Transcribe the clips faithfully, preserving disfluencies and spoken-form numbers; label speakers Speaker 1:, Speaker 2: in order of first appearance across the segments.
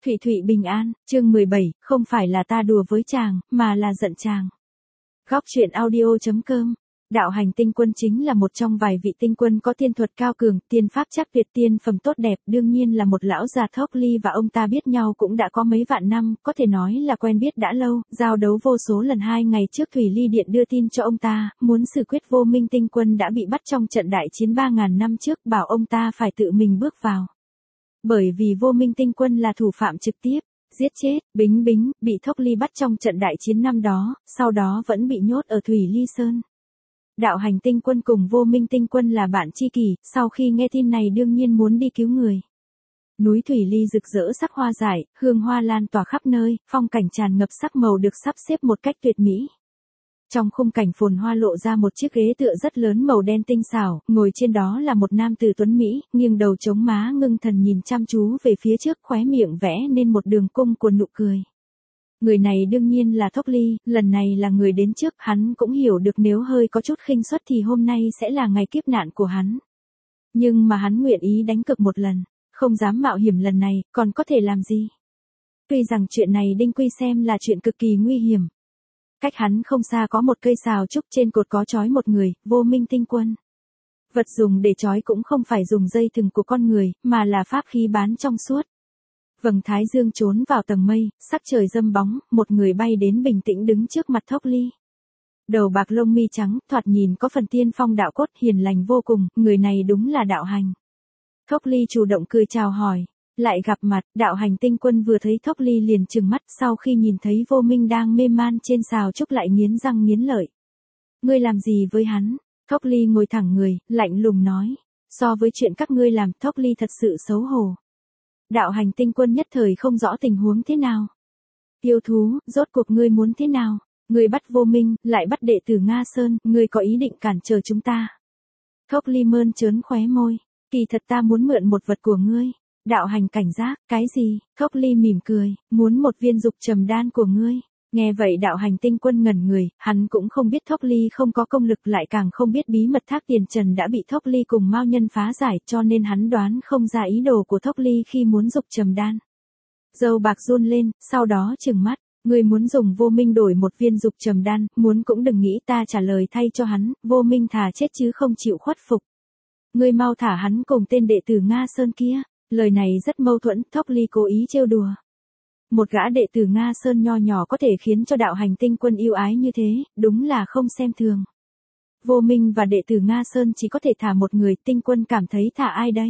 Speaker 1: Thụy Thụy bình an, chương mười bảy, không phải là ta đùa với chàng, mà là giận chàng. Góc truyện audio chấm com. Đạo hành tinh quân chính là một trong vài vị tinh quân có tiên thuật cao cường, tiên pháp chắc tuyệt, tiên phẩm tốt đẹp, đương nhiên là một lão già. Thốc Ly và ông ta biết nhau cũng đã có mấy vạn năm, có thể nói là quen biết đã lâu, giao đấu vô số lần. Hai ngày trước Thủy Ly Điện đưa tin cho ông ta, muốn xử quyết Vô Minh tinh quân đã bị bắt trong trận đại chiến ba ngàn năm trước, bảo ông ta phải tự mình bước vào. Bởi vì Vô Minh tinh quân là thủ phạm trực tiếp, giết chết, Bính Bính, bị Thốc Ly bắt trong trận đại chiến năm đó, sau đó vẫn bị nhốt ở Thủy Ly Sơn. Đạo hành tinh quân cùng Vô Minh tinh quân là bạn tri kỷ, sau khi nghe tin này đương nhiên muốn đi cứu người. Núi Thủy Ly rực rỡ sắc hoa dại, hương hoa lan tỏa khắp nơi, phong cảnh tràn ngập sắc màu được sắp xếp một cách tuyệt mỹ. Trong khung cảnh phồn hoa lộ ra một chiếc ghế tựa rất lớn màu đen tinh xảo, ngồi trên đó là một nam tử tuấn Mỹ, nghiêng đầu chống má ngưng thần nhìn chăm chú về phía trước, khóe miệng vẽ nên một đường cung của nụ cười. Người này đương nhiên là Thốc Ly, lần này là người đến trước, hắn cũng hiểu được nếu hơi có chút khinh suất thì hôm nay sẽ là ngày kiếp nạn của hắn. Nhưng mà hắn nguyện ý đánh cược một lần, không dám mạo hiểm lần này, còn có thể làm gì? Tuy rằng chuyện này Đinh Quy xem là chuyện cực kỳ nguy hiểm. Cách hắn không xa có một cây sào trúc, trên cột có trói một người, Vô Minh tinh quân. Vật dùng để trói cũng không phải dùng dây thừng của con người, mà là pháp khí bán trong suốt. Vầng thái dương trốn vào tầng mây, sắc trời râm bóng, một người bay đến bình tĩnh đứng trước mặt Thốc Ly. Đầu bạc lông mi trắng, thoạt nhìn có phần tiên phong đạo cốt, hiền lành vô cùng, người này đúng là đạo hành. Thốc Ly chủ động cười chào hỏi, lại gặp mặt, đạo hành tinh quân vừa thấy Thốc Ly liền trừng mắt, sau khi nhìn thấy Vô Minh đang mê man trên sào trúc lại nghiến răng nghiến lợi. Ngươi làm gì với hắn? Thốc Ly ngồi thẳng người, lạnh lùng nói, so với chuyện các ngươi làm, Thốc Ly thật sự xấu hổ. Đạo hành tinh quân nhất thời không rõ tình huống thế nào. Yêu thú, rốt cuộc ngươi muốn thế nào? Ngươi bắt Vô Minh, lại bắt đệ tử Nga Sơn, ngươi có ý định cản trở chúng ta. Thốc Ly mơn trớn khóe môi, kỳ thật ta muốn mượn một vật của ngươi. Đạo hành cảnh giác, cái gì? Thốc Ly mỉm cười, muốn một viên dục trầm đan của ngươi. Nghe vậy đạo hành tinh quân ngẩn người, hắn cũng không biết Thốc Ly không có công lực, lại càng không biết bí mật Thác Tiền Trần đã bị Thốc Ly cùng Mao Nhân phá giải, cho nên hắn đoán không ra ý đồ của Thốc Ly khi muốn dục trầm đan. Dâu bạc run lên, sau đó trừng mắt, ngươi muốn dùng Vô Minh đổi một viên dục trầm đan, muốn cũng đừng nghĩ ta trả lời thay cho hắn, Vô Minh thà chết chứ không chịu khuất phục. Ngươi mau thả hắn cùng tên đệ tử Nga Sơn kia. Lời này rất mâu thuẫn, Thốc Ly cố ý trêu đùa. Một gã đệ tử Nga Sơn nho nhỏ có thể khiến cho đạo hành tinh quân yêu ái như thế, đúng là không xem thường. Vô Minh và đệ tử Nga Sơn chỉ có thể thả một người, tinh quân cảm thấy thả ai đây?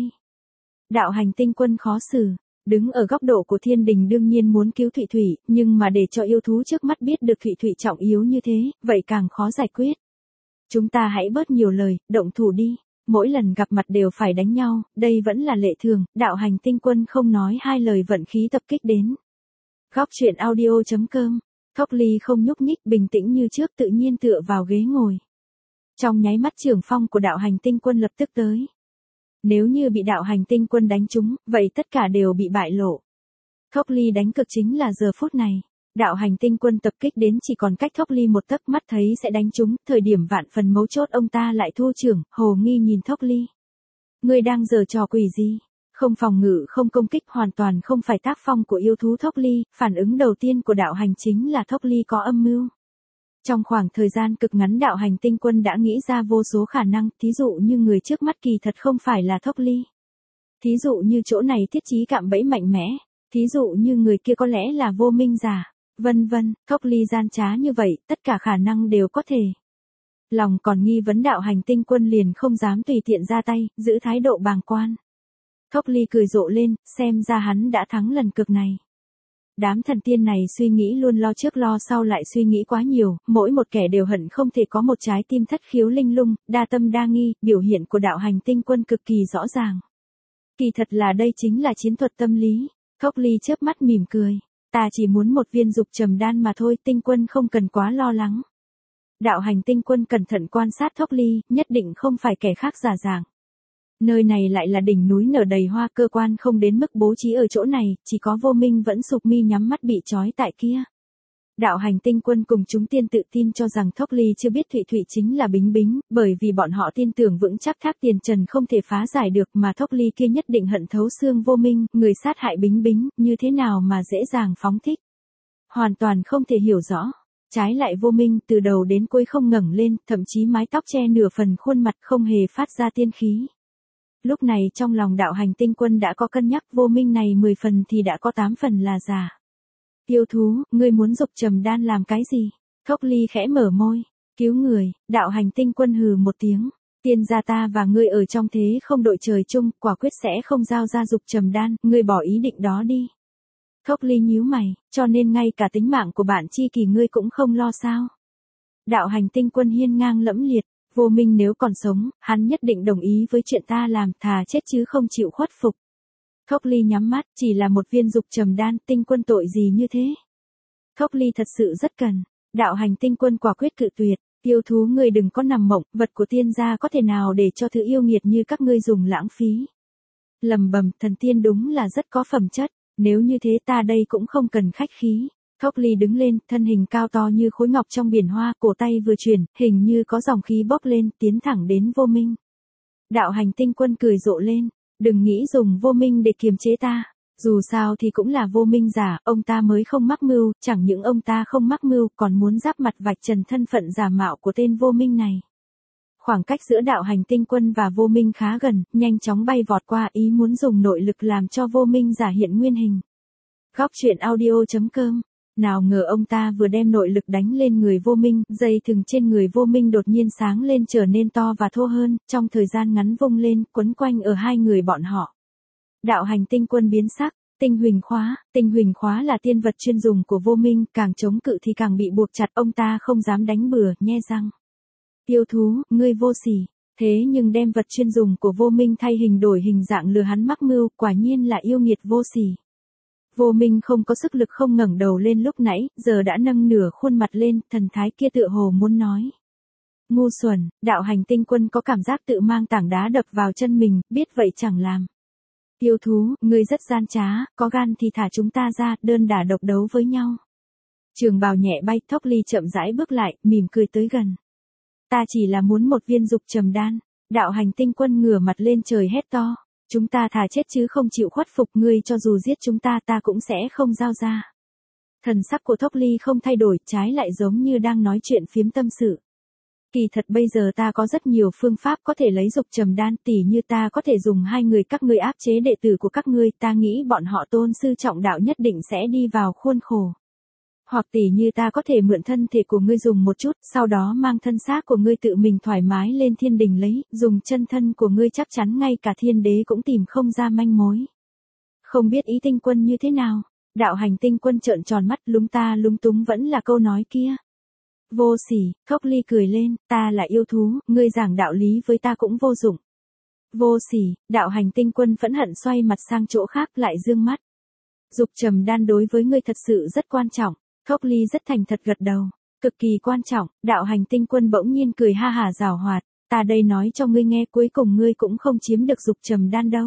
Speaker 1: Đạo hành tinh quân khó xử, đứng ở góc độ của thiên đình đương nhiên muốn cứu Thụy Thụy, nhưng mà để cho yêu thú trước mắt biết được Thụy Thụy trọng yếu như thế, vậy càng khó giải quyết. Chúng ta hãy bớt nhiều lời, động thủ đi. Mỗi lần gặp mặt đều phải đánh nhau, đây vẫn là lệ thường, đạo hành tinh quân không nói hai lời vận khí tập kích đến. Góc truyện audio chấm com. Thốc Ly không nhúc nhích, bình tĩnh như trước, tự nhiên tựa vào ghế ngồi. Trong nháy mắt trưởng phong của đạo hành tinh quân lập tức tới. Nếu như bị đạo hành tinh quân đánh trúng, vậy tất cả đều bị bại lộ. Thốc Ly đánh cực chính là giờ phút này. Đạo hành tinh quân tập kích đến chỉ còn cách Thốc Ly một tấc, mắt thấy sẽ đánh trúng, thời điểm vạn phần mấu chốt ông ta lại thu trưởng, hồ nghi nhìn Thốc Ly. Ngươi đang giở trò quỷ gì? Không phòng ngự không công kích, hoàn toàn không phải tác phong của yêu thú Thốc Ly, phản ứng đầu tiên của đạo hành chính là Thốc Ly có âm mưu. Trong khoảng thời gian cực ngắn đạo hành tinh quân đã nghĩ ra vô số khả năng, thí dụ như người trước mắt kỳ thật không phải là Thốc Ly. Thí dụ như chỗ này thiết trí cạm bẫy mạnh mẽ, thí dụ như người kia có lẽ là Vô Minh giả. Vân vân, Thốc Ly gian trá như vậy, tất cả khả năng đều có thể. Lòng còn nghi vấn đạo hành tinh quân liền không dám tùy tiện ra tay, giữ thái độ bàng quan. Thốc Ly cười rộ lên, xem ra hắn đã thắng lần cược này. Đám thần tiên này suy nghĩ luôn lo trước lo sau lại suy nghĩ quá nhiều, mỗi một kẻ đều hận không thể có một trái tim thất khiếu linh lung, đa tâm đa nghi, biểu hiện của đạo hành tinh quân cực kỳ rõ ràng. Kỳ thật là đây chính là chiến thuật tâm lý. Thốc Ly chớp mắt mỉm cười. Ta chỉ muốn một viên dục trầm đan mà thôi, tinh quân không cần quá lo lắng. Đạo hành tinh quân cẩn thận quan sát Thốc Ly, nhất định không phải kẻ khác giả dạng. Nơi này lại là đỉnh núi nở đầy hoa, cơ quan không đến mức bố trí ở chỗ này, chỉ có Vô Minh vẫn sụp mi nhắm mắt bị trói tại kia. Đạo hành tinh quân cùng chúng tiên tự tin cho rằng Thốc Ly chưa biết Thụy Thụy chính là Bính Bính, bởi vì bọn họ tin tưởng vững chắc Thác Tiền Trần không thể phá giải được mà Thốc Ly kia nhất định hận thấu xương Vô Minh, người sát hại Bính Bính, như thế nào mà dễ dàng phóng thích. Hoàn toàn không thể hiểu rõ. Trái lại Vô Minh từ đầu đến cuối không ngẩng lên, thậm chí mái tóc che nửa phần khuôn mặt không hề phát ra tiên khí. Lúc này trong lòng đạo hành tinh quân đã có cân nhắc Vô Minh này mười phần thì đã có tám phần là giả. Yêu thú, ngươi muốn dục trầm đan làm cái gì? Thốc Ly khẽ mở môi. Cứu người, đạo hành tinh quân hừ một tiếng. Tiên gia ta và ngươi ở trong thế không đội trời chung, quả quyết sẽ không giao ra dục trầm đan, ngươi bỏ ý định đó đi. Thốc Ly nhíu mày, cho nên ngay cả tính mạng của bạn chi kỳ ngươi cũng không lo sao? Đạo hành tinh quân hiên ngang lẫm liệt, Vô Minh nếu còn sống, hắn nhất định đồng ý với chuyện ta làm, thà chết chứ không chịu khuất phục. Thốc Ly nhắm mắt, chỉ là một viên dục trầm đan, tinh quân tội gì như thế? Thốc Ly thật sự rất cần. Đạo hành tinh quân quả quyết cự tuyệt, yêu thú ngươi đừng có nằm mộng, vật của tiên gia có thể nào để cho thứ yêu nghiệt như các ngươi dùng lãng phí. Lầm bầm, thần tiên đúng là rất có phẩm chất, nếu như thế ta đây cũng không cần khách khí. Thốc Ly đứng lên, thân hình cao to như khối ngọc trong biển hoa, cổ tay vừa chuyển, hình như có dòng khí bốc lên, tiến thẳng đến Vô Minh. Đạo hành tinh quân cười rộ lên, đừng nghĩ dùng Vô Minh để kiềm chế ta. Dù sao thì cũng là Vô Minh giả, ông ta mới không mắc mưu, chẳng những ông ta không mắc mưu còn muốn giáp mặt vạch trần thân phận giả mạo của tên Vô Minh này. Khoảng cách giữa đạo hành tinh quân và Vô Minh khá gần, nhanh chóng bay vọt qua, ý muốn dùng nội lực làm cho Vô Minh giả hiện nguyên hình. Góc truyện audio chấm com. Nào ngờ ông ta vừa đem nội lực đánh lên người Vô Minh, dây thừng trên người Vô Minh đột nhiên sáng lên trở nên to và thô hơn, trong thời gian ngắn vung lên, quấn quanh ở hai người bọn họ. Đạo hành tinh quân biến sắc, tinh huỳnh khóa, tinh huỳnh khóa là tiên vật chuyên dùng của Vô Minh, càng chống cự thì càng bị buộc chặt, ông ta không dám đánh bừa, nhe răng. Yêu thú, ngươi vô sỉ, thế nhưng đem vật chuyên dùng của Vô Minh thay hình đổi hình dạng lừa hắn mắc mưu, quả nhiên là yêu nghiệt vô sỉ. Vô Minh không có sức lực không ngẩng đầu lên lúc nãy, giờ đã nâng nửa khuôn mặt lên, thần thái kia tựa hồ muốn nói. Ngu xuẩn, đạo hành tinh quân có cảm giác tự mang tảng đá đập vào chân mình, biết vậy chẳng làm. Yêu thú, ngươi rất gian trá, có gan thì thả chúng ta ra, đơn đả độc đấu với nhau. Trường bào nhẹ bay, Thốc Ly chậm rãi bước lại, mỉm cười tới gần. Ta chỉ là muốn một viên dục trầm đan. Đạo hành tinh quân ngửa mặt lên trời hét to. Chúng ta thà chết chứ không chịu khuất phục, ngươi cho dù giết chúng ta ta cũng sẽ không giao ra. Thần sắc của Thốc Ly không thay đổi, trái lại giống như đang nói chuyện phiếm tâm sự. Kỳ thật bây giờ ta có rất nhiều phương pháp có thể lấy dục trầm đan, tỉ như ta có thể dùng hai người các ngươi áp chế đệ tử của các ngươi, ta nghĩ bọn họ tôn sư trọng đạo nhất định sẽ đi vào khuôn khổ. Hoặc tỉ như ta có thể mượn thân thể của ngươi dùng một chút, sau đó mang thân xác của ngươi tự mình thoải mái lên thiên đình lấy, dùng chân thân của ngươi chắc chắn ngay cả thiên đế cũng tìm không ra manh mối. Không biết ý tinh quân như thế nào? Đạo hành tinh quân trợn tròn mắt, lúng ta lúng túng vẫn là câu nói kia. Vô sỉ, Thốc Ly cười lên, ta là yêu thú, ngươi giảng đạo lý với ta cũng vô dụng. Vô sỉ, đạo hành tinh quân phẫn hận xoay mặt sang chỗ khác lại dương mắt. Dục trầm đan đối với ngươi thật sự rất quan trọng. Thốc Ly rất thành thật gật đầu, cực kỳ quan trọng, đạo hành tinh quân bỗng nhiên cười ha hả giảo hoạt, ta đây nói cho ngươi nghe, cuối cùng ngươi cũng không chiếm được dục trầm đan đâu.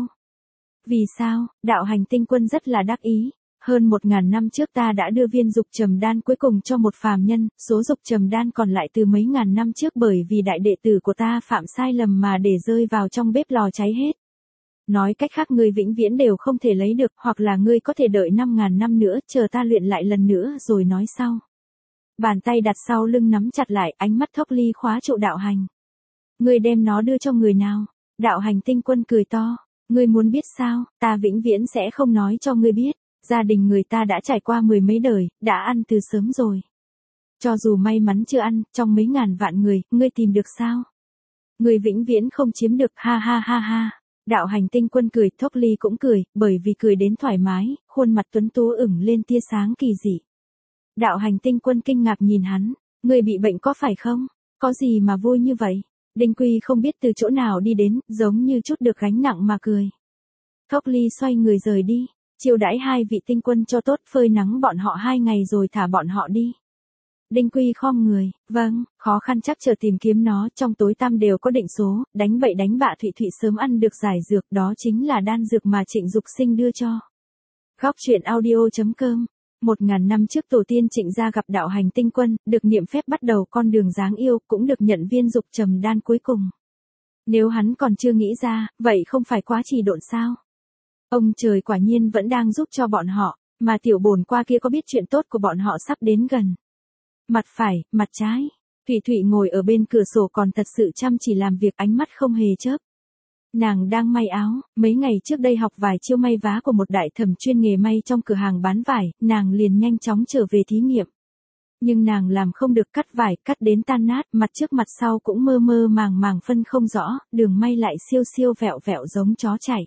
Speaker 1: Vì sao? Đạo hành tinh quân rất là đắc ý, hơn một ngàn năm trước ta đã đưa viên dục trầm đan cuối cùng cho một phàm nhân, số dục trầm đan còn lại từ mấy ngàn năm trước bởi vì đại đệ tử của ta phạm sai lầm mà để rơi vào trong bếp lò cháy hết. Nói cách khác ngươi vĩnh viễn đều không thể lấy được, hoặc là ngươi có thể đợi năm ngàn năm nữa, chờ ta luyện lại lần nữa rồi nói sau. Bàn tay đặt sau lưng nắm chặt lại, ánh mắt Thốc Ly khóa trụ đạo hành. Ngươi đem nó đưa cho người nào? Đạo hành tinh quân cười to. Ngươi muốn biết sao, ta vĩnh viễn sẽ không nói cho ngươi biết. Gia đình người ta đã trải qua mười mấy đời, đã ăn từ sớm rồi. Cho dù may mắn chưa ăn, trong mấy ngàn vạn người, ngươi tìm được sao? Ngươi vĩnh viễn không chiếm được, ha ha ha ha. Đạo hành tinh quân cười, Thốc Ly cũng cười, bởi vì cười đến thoải mái, khuôn mặt tuấn tú ửng lên tia sáng kỳ dị. Đạo hành tinh quân kinh ngạc nhìn hắn, ngươi bị bệnh có phải không? Có gì mà vui như vậy? Đinh Quy không biết từ chỗ nào đi đến, giống như chút được gánh nặng mà cười. Thốc Ly xoay người rời đi, chiêu đãi hai vị tinh quân cho tốt, phơi nắng bọn họ hai ngày rồi thả bọn họ đi. Đinh Quy khom người, vâng, khó khăn chắc chờ tìm kiếm nó, trong tối tăm đều có định số, đánh bậy đánh bạ Thụy Thụy sớm ăn được giải dược, đó chính là đan dược mà Trịnh Dục Sinh đưa cho. Góc truyện audio chấm com Một ngàn năm trước tổ tiên Trịnh gia gặp đạo hành tinh quân, được niệm phép bắt đầu con đường dáng yêu, cũng được nhận viên dục trầm đan cuối cùng. Nếu hắn còn chưa nghĩ ra, vậy không phải quá trì độn sao? Ông trời quả nhiên vẫn đang giúp cho bọn họ, mà tiểu bồn qua kia có biết chuyện tốt của bọn họ sắp đến gần. Mặt phải, mặt trái. Thủy Thụy ngồi ở bên cửa sổ còn thật sự chăm chỉ làm việc, ánh mắt không hề chớp. Nàng đang may áo, mấy ngày trước đây học vài chiêu may vá của một đại thẩm chuyên nghề may trong cửa hàng bán vải, nàng liền nhanh chóng trở về thí nghiệm. Nhưng nàng làm không được, cắt vải, cắt đến tan nát, mặt trước mặt sau cũng mơ mơ màng màng phân không rõ, đường may lại siêu siêu vẹo vẹo giống chó chạy.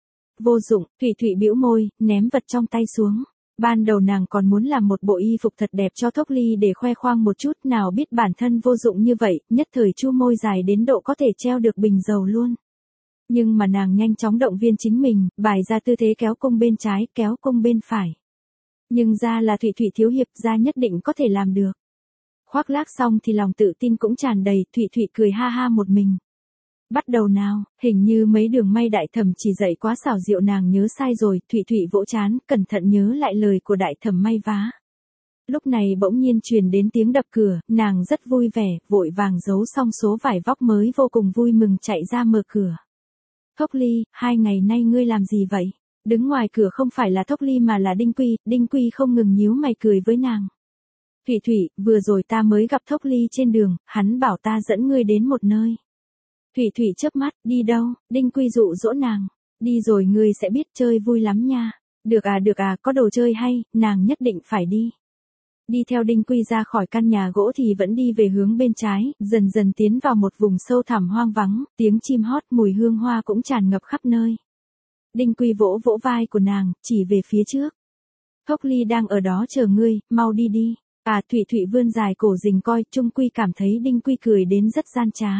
Speaker 1: Vô dụng, Thủy Thụy bĩu môi, ném vật trong tay xuống. Ban đầu nàng còn muốn làm một bộ y phục thật đẹp cho Thốc Ly để khoe khoang một chút, nào biết bản thân vô dụng như vậy, nhất thời chu môi dài đến độ có thể treo được bình dầu luôn. Nhưng mà nàng nhanh chóng động viên chính mình, bài ra tư thế kéo cung bên trái, kéo cung bên phải. Nhưng ra là Thủy Thụy thiếu hiệp, ra nhất định có thể làm được. Khoác lác xong thì lòng tự tin cũng tràn đầy, Thủy Thụy cười ha ha một mình. Bắt đầu nào, hình như mấy đường may đại thẩm chỉ dạy quá xảo diệu, nàng nhớ sai rồi, Thủy Thụy vỗ chán, cẩn thận nhớ lại lời của đại thẩm may vá. Lúc này bỗng nhiên truyền đến tiếng đập cửa, nàng rất vui vẻ, vội vàng giấu xong số vải vóc mới, vô cùng vui mừng chạy ra mở cửa. Thốc Ly, hai ngày nay ngươi làm gì vậy? Đứng ngoài cửa không phải là Thốc Ly mà là Đinh Quy, Đinh Quy không ngừng nhíu mày cười với nàng. Thủy Thụy, vừa rồi ta mới gặp Thốc Ly trên đường, hắn bảo ta dẫn ngươi đến một nơi. Thủy Thụy chớp mắt, đi đâu? Đinh Quy dụ dỗ nàng. Đi rồi ngươi sẽ biết, chơi vui lắm nha. Được à được à, có đồ chơi hay, nàng nhất định phải đi. Đi theo Đinh Quy ra khỏi căn nhà gỗ thì vẫn đi về hướng bên trái, dần dần tiến vào một vùng sâu thẳm hoang vắng, tiếng chim hót, mùi hương hoa cũng tràn ngập khắp nơi. Đinh Quy vỗ vỗ vai của nàng, chỉ về phía trước. Thốc Ly đang ở đó chờ ngươi, mau đi đi. À, Thủy Thụy vươn dài cổ rình coi, Trung Quy cảm thấy Đinh Quy cười đến rất gian trá.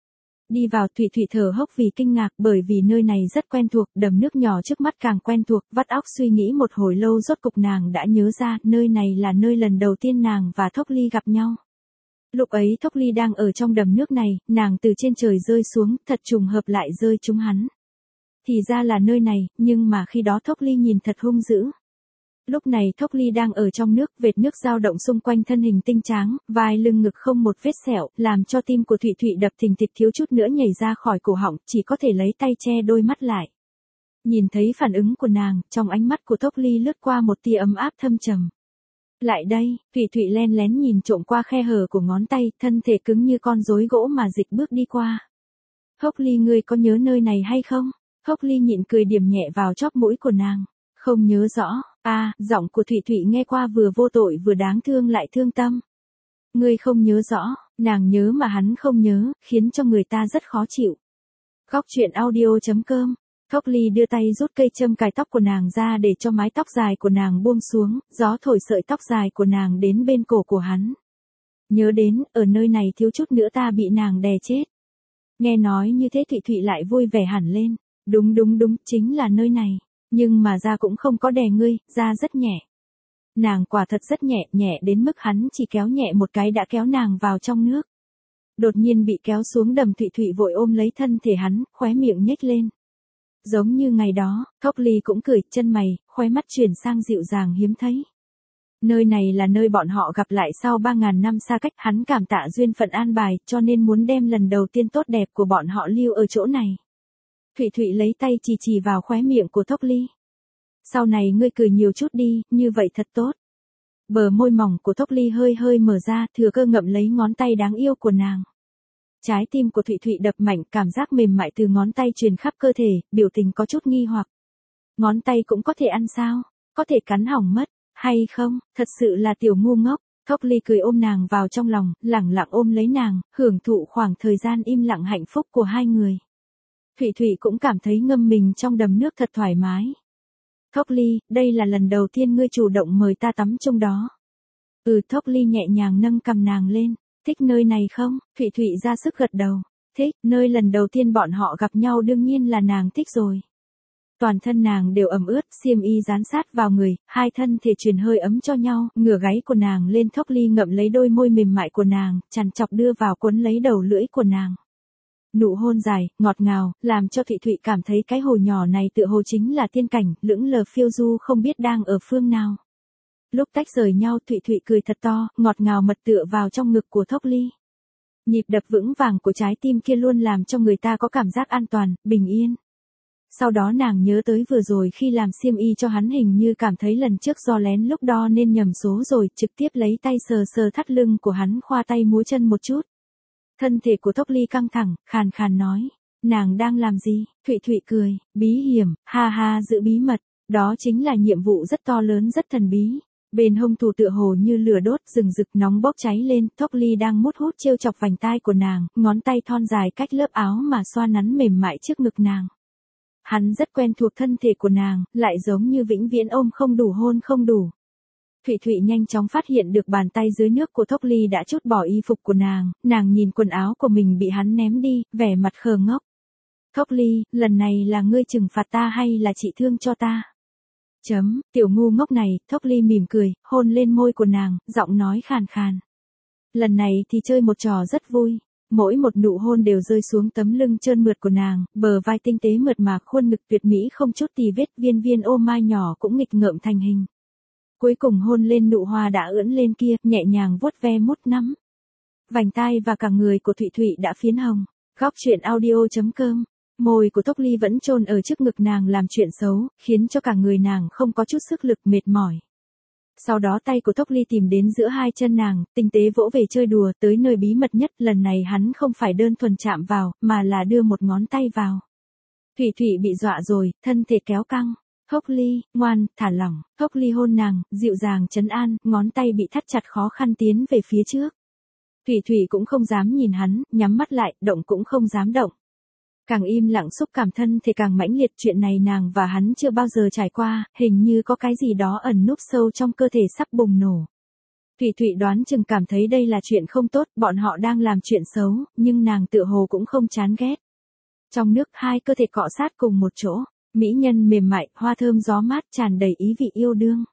Speaker 1: Đi vào, Thủy Thụy thở hốc vì kinh ngạc, bởi vì nơi này rất quen thuộc, đầm nước nhỏ trước mắt càng quen thuộc, vắt óc suy nghĩ một hồi lâu rốt cục nàng đã nhớ ra, nơi này là nơi lần đầu tiên nàng và Thốc Ly gặp nhau. Lúc ấy Thốc Ly đang ở trong đầm nước này, nàng từ trên trời rơi xuống, thật trùng hợp lại rơi trúng hắn. Thì ra là nơi này, nhưng mà khi đó Thốc Ly nhìn thật hung dữ. Lúc này Thốc Ly đang ở trong nước, vệt nước dao động xung quanh thân hình tinh tráng, vai lưng ngực không một vết sẹo, làm cho tim của Thủy Thụy đập thình thịch thiếu chút nữa nhảy ra khỏi cổ họng, chỉ có thể lấy tay che đôi mắt lại. Nhìn thấy phản ứng của nàng, trong ánh mắt của Thốc Ly lướt qua một tia ấm áp thâm trầm. Lại đây, Thủy Thụy len lén nhìn trộm qua khe hở của ngón tay, thân thể cứng như con rối gỗ mà dịch bước đi qua. Thốc Ly, ngươi có nhớ nơi này hay không? Thốc Ly nhịn cười điểm nhẹ vào chóp mũi của nàng. Không nhớ rõ. À, giọng của Thủy Thụy nghe qua vừa vô tội vừa đáng thương lại thương tâm. Ngươi không nhớ rõ, nàng nhớ mà hắn không nhớ, khiến cho người ta rất khó chịu. Góc truyện audio chấm com. Thốc Ly đưa tay rút cây châm cài tóc của nàng ra để cho mái tóc dài của nàng buông xuống, gió thổi sợi tóc dài của nàng đến bên cổ của hắn. Nhớ đến, ở nơi này thiếu chút nữa ta bị nàng đè chết. Nghe nói như thế Thủy Thụy lại vui vẻ hẳn lên. Đúng đúng đúng, chính là nơi này. Nhưng mà da cũng không có đè ngươi, da rất nhẹ. Nàng quả thật rất nhẹ, nhẹ đến mức hắn chỉ kéo nhẹ một cái đã kéo nàng vào trong nước. Đột nhiên bị kéo xuống đầm, Thủy Thụy vội ôm lấy thân thể hắn, khóe miệng nhếch lên. Giống như ngày đó, Thốc Ly cũng cười, chân mày, khóe mắt chuyển sang dịu dàng hiếm thấy. Nơi này là nơi bọn họ gặp lại sau ba ngàn năm xa cách, hắn cảm tạ duyên phận an bài, cho nên muốn đem lần đầu tiên tốt đẹp của bọn họ lưu ở chỗ này. Thủy Thụy lấy tay chỉ chỉ vào khóe miệng của Thốc Ly. Sau này ngươi cười nhiều chút đi, như vậy thật tốt. Bờ môi mỏng của Thốc Ly hơi hơi mở ra, thừa cơ ngậm lấy ngón tay đáng yêu của nàng. Trái tim của Thủy Thụy đập mạnh, cảm giác mềm mại từ ngón tay truyền khắp cơ thể, biểu tình có chút nghi hoặc. Ngón tay cũng có thể ăn sao? Có thể cắn hỏng mất, hay không? Thật sự là tiểu ngu ngốc. Thốc Ly cười ôm nàng vào trong lòng, lẳng lặng ôm lấy nàng, hưởng thụ khoảng thời gian im lặng hạnh phúc của hai người. Thủy Thụy cũng cảm thấy ngâm mình trong đầm nước thật thoải mái. Thốc Ly, đây là lần đầu tiên ngươi chủ động mời ta tắm trong đó. Ừ, Thốc Ly nhẹ nhàng nâng cằm nàng lên. Thích nơi này không? Thủy Thụy ra sức gật đầu. Thích, nơi lần đầu tiên bọn họ gặp nhau đương nhiên là nàng thích rồi. Toàn thân nàng đều ẩm ướt, xiêm y dán sát vào người, hai thân thể truyền hơi ấm cho nhau, ngửa gáy của nàng lên. Thốc Ly ngậm lấy đôi môi mềm mại của nàng, chằn chọc đưa vào cuốn lấy đầu lưỡi của nàng. Nụ hôn dài, ngọt ngào, làm cho Thủy Thụy cảm thấy cái hồ nhỏ này tựa hồ chính là tiên cảnh, lững lờ phiêu du không biết đang ở phương nào. Lúc tách rời nhau Thụy Thụy cười thật to, ngọt ngào mật tựa vào trong ngực của Thốc Ly. Nhịp đập vững vàng của trái tim kia luôn làm cho người ta có cảm giác an toàn, bình yên. Sau đó nàng nhớ tới vừa rồi khi làm xiêm y cho hắn hình như cảm thấy lần trước do lén lúc đo nên nhầm số rồi, trực tiếp lấy tay sờ sờ thắt lưng của hắn, khoa tay múa chân một chút. Thân thể của Thốc Ly căng thẳng, khàn khàn nói, nàng đang làm gì? Thụy Thụy cười, bí hiểm, ha ha, giữ bí mật, đó chính là nhiệm vụ rất to lớn rất thần bí. Bên hông thủ tựa hồ như lửa đốt rừng rực nóng bốc cháy lên, Thốc Ly đang mút hút trêu chọc vành tai của nàng, ngón tay thon dài cách lớp áo mà xoa nắn mềm mại trước ngực nàng. Hắn rất quen thuộc thân thể của nàng, lại giống như vĩnh viễn ôm không đủ hôn không đủ. Thụy Thụy nhanh chóng phát hiện được bàn tay dưới nước của Thốc Ly đã trút bỏ y phục của nàng, nàng nhìn quần áo của mình bị hắn ném đi, vẻ mặt khờ ngốc. Thốc Ly, lần này là ngươi trừng phạt ta hay là trị thương cho ta? Chấm, tiểu ngu ngốc này, Thốc Ly mỉm cười, hôn lên môi của nàng, giọng nói khàn khàn. Lần này thì chơi một trò rất vui. Mỗi một nụ hôn đều rơi xuống tấm lưng trơn mượt của nàng, bờ vai tinh tế mượt mà, khuôn ngực tuyệt mỹ không chút tì vết, viên viên ô mai nhỏ cũng nghịch ngợm thành hình. Cuối cùng hôn lên nụ hoa đã ưỡn lên kia, nhẹ nhàng vuốt ve mút nắm. Vành tai và cả người của Thụy Thụy đã phiến hồng. Góc truyện audio chấm com. Môi của Thốc Ly vẫn chôn ở trước ngực nàng làm chuyện xấu, khiến cho cả người nàng không có chút sức lực, mệt mỏi. Sau đó tay của Thốc Ly tìm đến giữa hai chân nàng, tinh tế vỗ về chơi đùa, tới nơi bí mật nhất, lần này hắn không phải đơn thuần chạm vào, mà là đưa một ngón tay vào. Thụy Thụy bị dọa rồi, thân thể kéo căng. Thốc Ly, ngoan, thả lỏng. Thốc Ly hôn nàng, dịu dàng trấn an, ngón tay bị thắt chặt khó khăn tiến về phía trước. Thụy Thụy cũng không dám nhìn hắn, nhắm mắt lại, động cũng không dám động. Càng im lặng xúc cảm thân thì càng mãnh liệt, chuyện này nàng và hắn chưa bao giờ trải qua, hình như có cái gì đó ẩn núp sâu trong cơ thể sắp bùng nổ. Thụy Thụy đoán chừng cảm thấy đây là chuyện không tốt, bọn họ đang làm chuyện xấu, nhưng nàng tựa hồ cũng không chán ghét. Trong nước hai cơ thể cọ sát cùng một chỗ, mỹ nhân mềm mại, hoa thơm gió mát tràn đầy ý vị yêu đương.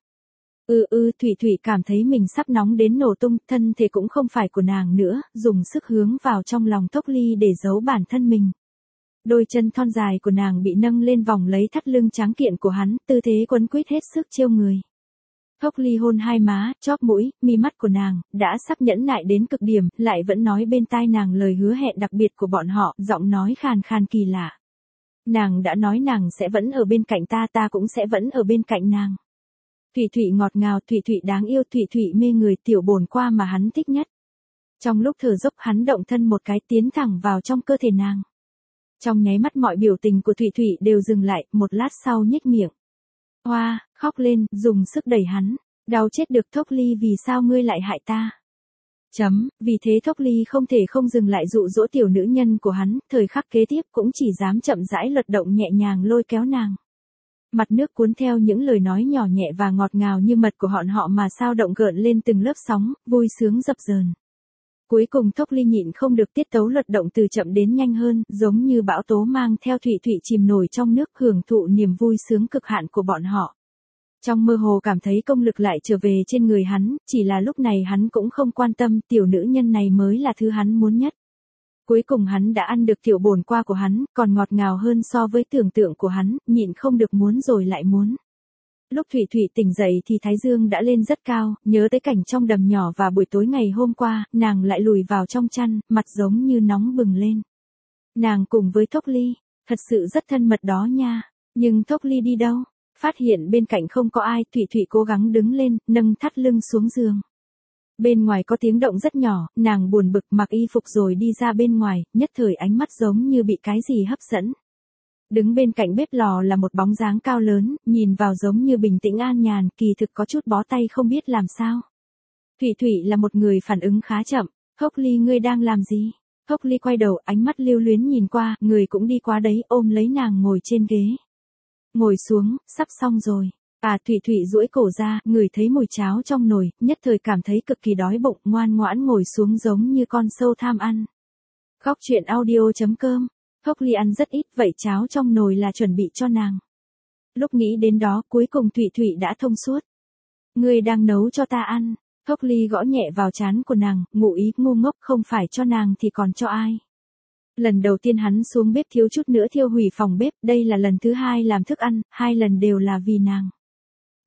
Speaker 1: Ừ ừ, Thụy Thụy cảm thấy mình sắp nóng đến nổ tung, thân thể cũng không phải của nàng nữa, dùng sức hướng vào trong lòng Thốc Ly để giấu bản thân mình. Đôi chân thon dài của nàng bị nâng lên vòng lấy thắt lưng tráng kiện của hắn, tư thế quấn quýt hết sức trêu người. Thốc Ly hôn hai má, chóp mũi, mi mắt của nàng, đã sắp nhẫn nại đến cực điểm, lại vẫn nói bên tai nàng lời hứa hẹn đặc biệt của bọn họ, giọng nói khàn khàn kỳ lạ. Nàng đã nói nàng sẽ vẫn ở bên cạnh ta, ta cũng sẽ vẫn ở bên cạnh nàng. Thụy Thụy ngọt ngào, Thụy Thụy đáng yêu, Thụy Thụy mê người, tiểu bồn qua mà hắn thích nhất. Trong lúc thở dốc hắn động thân một cái tiến thẳng vào trong cơ thể nàng. Trong nháy mắt mọi biểu tình của Thụy Thụy đều dừng lại, một lát sau nhếch miệng. Hoa, khóc lên, dùng sức đẩy hắn. Đau chết được Thốc Ly, vì sao ngươi lại hại ta? Chấm, vì thế Thốc Ly không thể không dừng lại dụ dỗ tiểu nữ nhân của hắn, thời khắc kế tiếp cũng chỉ dám chậm rãi luật động nhẹ nhàng lôi kéo nàng. Mặt nước cuốn theo những lời nói nhỏ nhẹ và ngọt ngào như mật của bọn họ mà sao động gợn lên từng lớp sóng, vui sướng dập dờn. Cuối cùng Thốc Ly nhịn không được, tiết tấu luật động từ chậm đến nhanh hơn, giống như bão tố mang theo Thụy Thụy chìm nổi trong nước, hưởng thụ niềm vui sướng cực hạn của bọn họ. Trong mơ hồ cảm thấy công lực lại trở về trên người hắn, chỉ là lúc này hắn cũng không quan tâm, tiểu nữ nhân này mới là thứ hắn muốn nhất. Cuối cùng hắn đã ăn được tiểu bồn qua của hắn, còn ngọt ngào hơn so với tưởng tượng của hắn, nhịn không được muốn rồi lại muốn. Lúc Thụy Thụy tỉnh dậy thì thái dương đã lên rất cao, nhớ tới cảnh trong đầm nhỏ và buổi tối ngày hôm qua, nàng lại lùi vào trong chăn, mặt giống như nóng bừng lên. Nàng cùng với Thốc Ly, thật sự rất thân mật đó nha, nhưng Thốc Ly đi đâu? Phát hiện bên cạnh không có ai, Thụy Thụy cố gắng đứng lên, nâng thắt lưng xuống giường. Bên ngoài có tiếng động rất nhỏ, nàng buồn bực mặc y phục rồi đi ra bên ngoài, nhất thời ánh mắt giống như bị cái gì hấp dẫn. Đứng bên cạnh bếp lò là một bóng dáng cao lớn, nhìn vào giống như bình tĩnh an nhàn, kỳ thực có chút bó tay không biết làm sao. Thụy Thụy là một người phản ứng khá chậm. Thốc Ly, ngươi đang làm gì? Thốc Ly quay đầu, ánh mắt lưu luyến nhìn qua, người cũng đi qua đấy, ôm lấy nàng ngồi trên ghế. Ngồi xuống, sắp xong rồi. À, Thụy Thụy duỗi cổ ra, ngửi thấy mùi cháo trong nồi, nhất thời cảm thấy cực kỳ đói bụng, ngoan ngoãn ngồi xuống giống như con sâu tham ăn. Góc truyện audio chấm com. Thốc Ly ăn rất ít, vậy cháo trong nồi là chuẩn bị cho nàng. Lúc nghĩ đến đó, cuối cùng Thụy Thụy đã thông suốt. Ngươi đang nấu cho ta ăn. Thốc Ly gõ nhẹ vào trán của nàng, ngụ ý ngu ngốc, không phải cho nàng thì còn cho ai. Lần đầu tiên hắn xuống bếp thiếu chút nữa thiêu hủy phòng bếp, đây là lần thứ hai làm thức ăn, hai lần đều là vì nàng.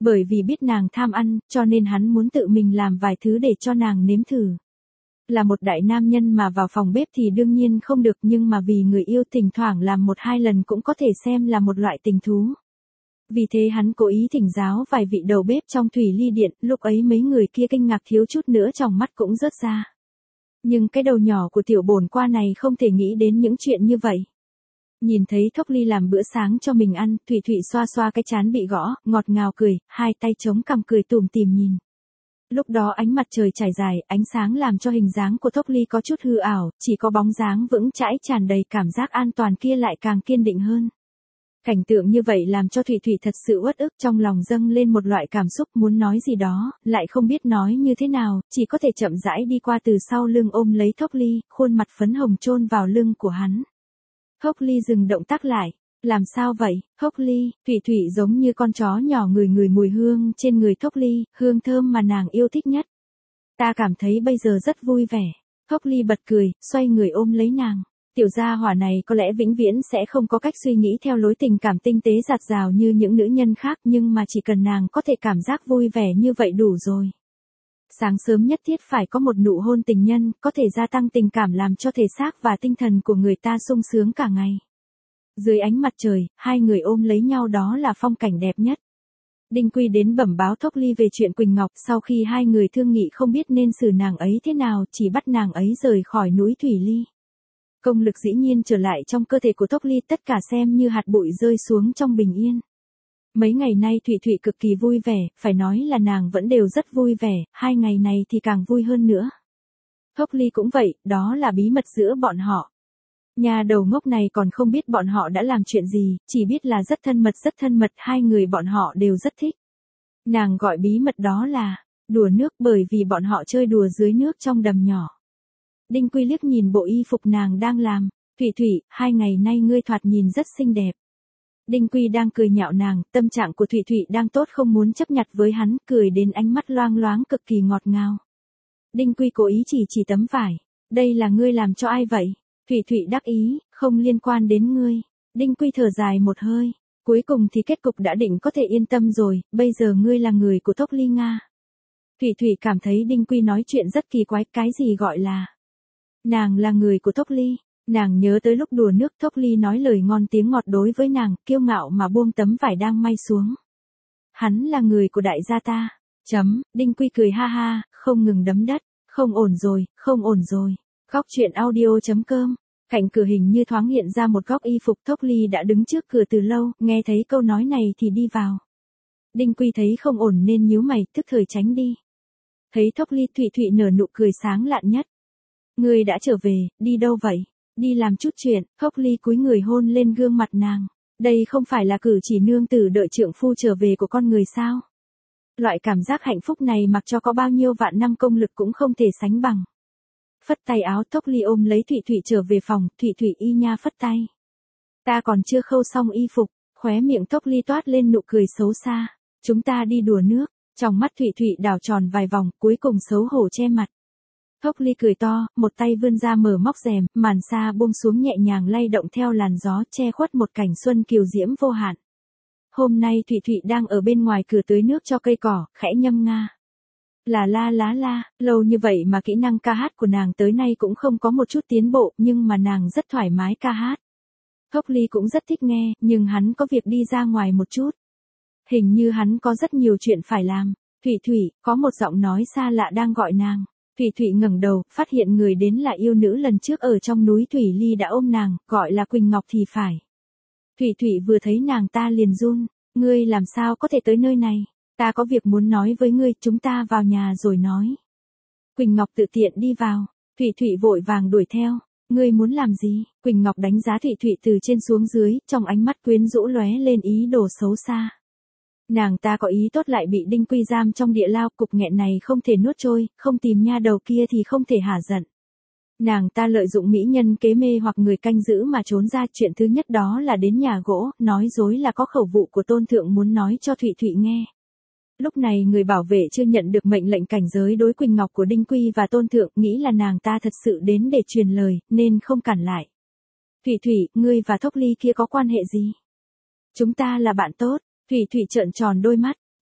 Speaker 1: Bởi vì biết nàng tham ăn, cho nên hắn muốn tự mình làm vài thứ để cho nàng nếm thử. Là một đại nam nhân mà vào phòng bếp thì đương nhiên không được, nhưng mà vì người yêu thỉnh thoảng làm một hai lần cũng có thể xem là một loại tình thú. Vì thế hắn cố ý thỉnh giáo vài vị đầu bếp trong thủy ly điện, lúc ấy mấy người kia kinh ngạc thiếu chút nữa tròng mắt cũng rớt ra. Nhưng cái đầu nhỏ của tiểu bổn qua này không thể nghĩ đến những chuyện như vậy. Nhìn thấy Thốc Ly làm bữa sáng cho mình ăn, Thủy Thủy xoa xoa cái trán bị gõ, ngọt ngào cười, hai tay chống cằm cười tủm tỉm nhìn. Lúc đó ánh mặt trời trải dài, ánh sáng làm cho hình dáng của Thốc Ly có chút hư ảo, chỉ có bóng dáng vững chãi tràn đầy cảm giác an toàn kia lại càng kiên định hơn. Cảnh tượng như vậy làm cho Thủy Thủy thật sự uất ức, trong lòng dâng lên một loại cảm xúc muốn nói gì đó, lại không biết nói như thế nào, chỉ có thể chậm rãi đi qua từ sau lưng ôm lấy Thốc Ly, khuôn mặt phấn hồng chôn vào lưng của hắn. Thốc Ly dừng động tác lại. Làm sao vậy, Thốc Ly? Thủy Thủy giống như con chó nhỏ ngửi ngửi mùi hương trên người Thốc Ly, hương thơm mà nàng yêu thích nhất. Ta cảm thấy bây giờ rất vui vẻ. Thốc Ly bật cười, xoay người ôm lấy nàng. Tiểu gia hỏa này có lẽ vĩnh viễn sẽ không có cách suy nghĩ theo lối tình cảm tinh tế dạt dào như những nữ nhân khác, nhưng mà chỉ cần nàng có thể cảm giác vui vẻ như vậy đủ rồi. Sáng sớm nhất thiết phải có một nụ hôn tình nhân, có thể gia tăng tình cảm làm cho thể xác và tinh thần của người ta sung sướng cả ngày. Dưới ánh mặt trời, hai người ôm lấy nhau đó là phong cảnh đẹp nhất. Đinh Quy đến bẩm báo Thốc Ly về chuyện Quỳnh Ngọc, sau khi hai người thương nghị không biết nên xử nàng ấy thế nào, chỉ bắt nàng ấy rời khỏi núi Thủy Ly. Công lực dĩ nhiên trở lại trong cơ thể của Thốc Ly, tất cả xem như hạt bụi rơi xuống trong bình yên. Mấy ngày nay Thủy Thủy cực kỳ vui vẻ, phải nói là nàng vẫn đều rất vui vẻ, hai ngày này thì càng vui hơn nữa. Thốc Ly cũng vậy, đó là bí mật giữa bọn họ. Nhà đầu ngốc này còn không biết bọn họ đã làm chuyện gì, chỉ biết là rất thân mật rất thân mật, hai người bọn họ đều rất thích. Nàng gọi bí mật đó là đùa nước, bởi vì bọn họ chơi đùa dưới nước trong đầm nhỏ. Đinh Quy liếc nhìn bộ y phục nàng đang làm, Thủy Thủy, hai ngày nay ngươi thoạt nhìn rất xinh đẹp. Đinh Quy đang cười nhạo nàng, tâm trạng của Thủy Thủy đang tốt không muốn chấp nhặt với hắn, cười đến ánh mắt loang loáng cực kỳ ngọt ngào. Đinh Quy cố ý chỉ chỉ tấm vải, đây là ngươi làm cho ai vậy? Thủy Thủy đắc ý, không liên quan đến ngươi. Đinh Quy thở dài một hơi, cuối cùng thì kết cục đã định có thể yên tâm rồi, bây giờ ngươi là người của Thốc Ly Nga. Thủy Thủy cảm thấy Đinh Quy nói chuyện rất kỳ quái, cái gì gọi là nàng là người của Thốc Ly. Nàng nhớ tới lúc đùa nước Thốc Ly nói lời ngon tiếng ngọt đối với nàng, kiêu ngạo mà buông tấm vải đang may xuống. Hắn là người của đại gia ta. Chấm, Đinh Quy cười ha ha, không ngừng đấm đất, không ổn rồi, không ổn rồi. Góc truyện audio chấm com. Cạnh cửa hình như thoáng hiện ra một góc y phục, Thốc Ly đã đứng trước cửa từ lâu, nghe thấy câu nói này thì đi vào. Đinh Quy thấy không ổn nên nhíu mày, tức thời tránh đi. Thấy Thốc Ly, Thủy Thủy nở nụ cười sáng lạn nhất. Ngươi đã trở về, đi đâu vậy? Đi làm chút chuyện. Thốc Ly cúi người hôn lên gương mặt nàng. Đây không phải là cử chỉ nương tử đợi trượng phu trở về của con người sao? Loại cảm giác hạnh phúc này mặc cho có bao nhiêu vạn năm công lực cũng không thể sánh bằng. Phất tay áo, Thốc Ly ôm lấy Thủy Thủy trở về phòng, Thủy Thủy y nha phất tay. Ta còn chưa khâu xong y phục, khóe miệng Thốc Ly toát lên nụ cười xấu xa. Chúng ta đi đùa nước, trong mắt Thủy Thủy đảo tròn vài vòng, cuối cùng xấu hổ che mặt. Thốc Ly cười to, một tay vươn ra mở móc rèm, màn sa buông xuống nhẹ nhàng lay động theo làn gió, che khuất một cảnh xuân kiều diễm vô hạn. Hôm nay Thủy Thủy đang ở bên ngoài cửa tưới nước cho cây cỏ, khẽ nhâm nga. Là la lá la, lâu như vậy mà kỹ năng ca hát của nàng tới nay cũng không có một chút tiến bộ, nhưng mà nàng rất thoải mái ca hát. Thốc Ly cũng rất thích nghe, nhưng hắn có việc đi ra ngoài một chút. Hình như hắn có rất nhiều chuyện phải làm. Thủy Thủy, có một giọng nói xa lạ đang gọi nàng. Thủy Thủy ngẩng đầu, phát hiện người đến là yêu nữ lần trước ở trong núi Thủy Ly đã ôm nàng, gọi là Quỳnh Ngọc thì phải. Thủy Thủy vừa thấy nàng ta liền run, ngươi làm sao có thể tới nơi này? Ta có việc muốn nói với ngươi, chúng ta vào nhà rồi nói. Quỳnh Ngọc tự tiện đi vào, Thủy Thủy vội vàng đuổi theo, ngươi muốn làm gì? Quỳnh Ngọc đánh giá Thủy Thủy từ trên xuống dưới, trong ánh mắt quyến rũ lóe lên ý đồ xấu xa. Nàng ta có ý tốt lại bị Đinh Quy giam trong địa lao, cục nghẹn này không thể nuốt trôi, không tìm nha đầu kia thì không thể hả giận. Nàng ta lợi dụng mỹ nhân kế mê hoặc người canh giữ mà trốn ra, chuyện thứ nhất đó là đến nhà gỗ, nói dối là có khẩu vụ của Tôn Thượng muốn nói cho Thủy Thủy nghe. Lúc này người bảo vệ chưa nhận được mệnh lệnh cảnh giới đối Quỳnh Ngọc của Đinh Quy và Tôn Thượng, nghĩ là nàng ta thật sự đến để truyền lời, nên không cản lại. Thủy Thủy, ngươi và Thốc Ly kia có quan hệ gì? Chúng ta là bạn tốt. Thủy Thủy trợn tròn đôi mắt,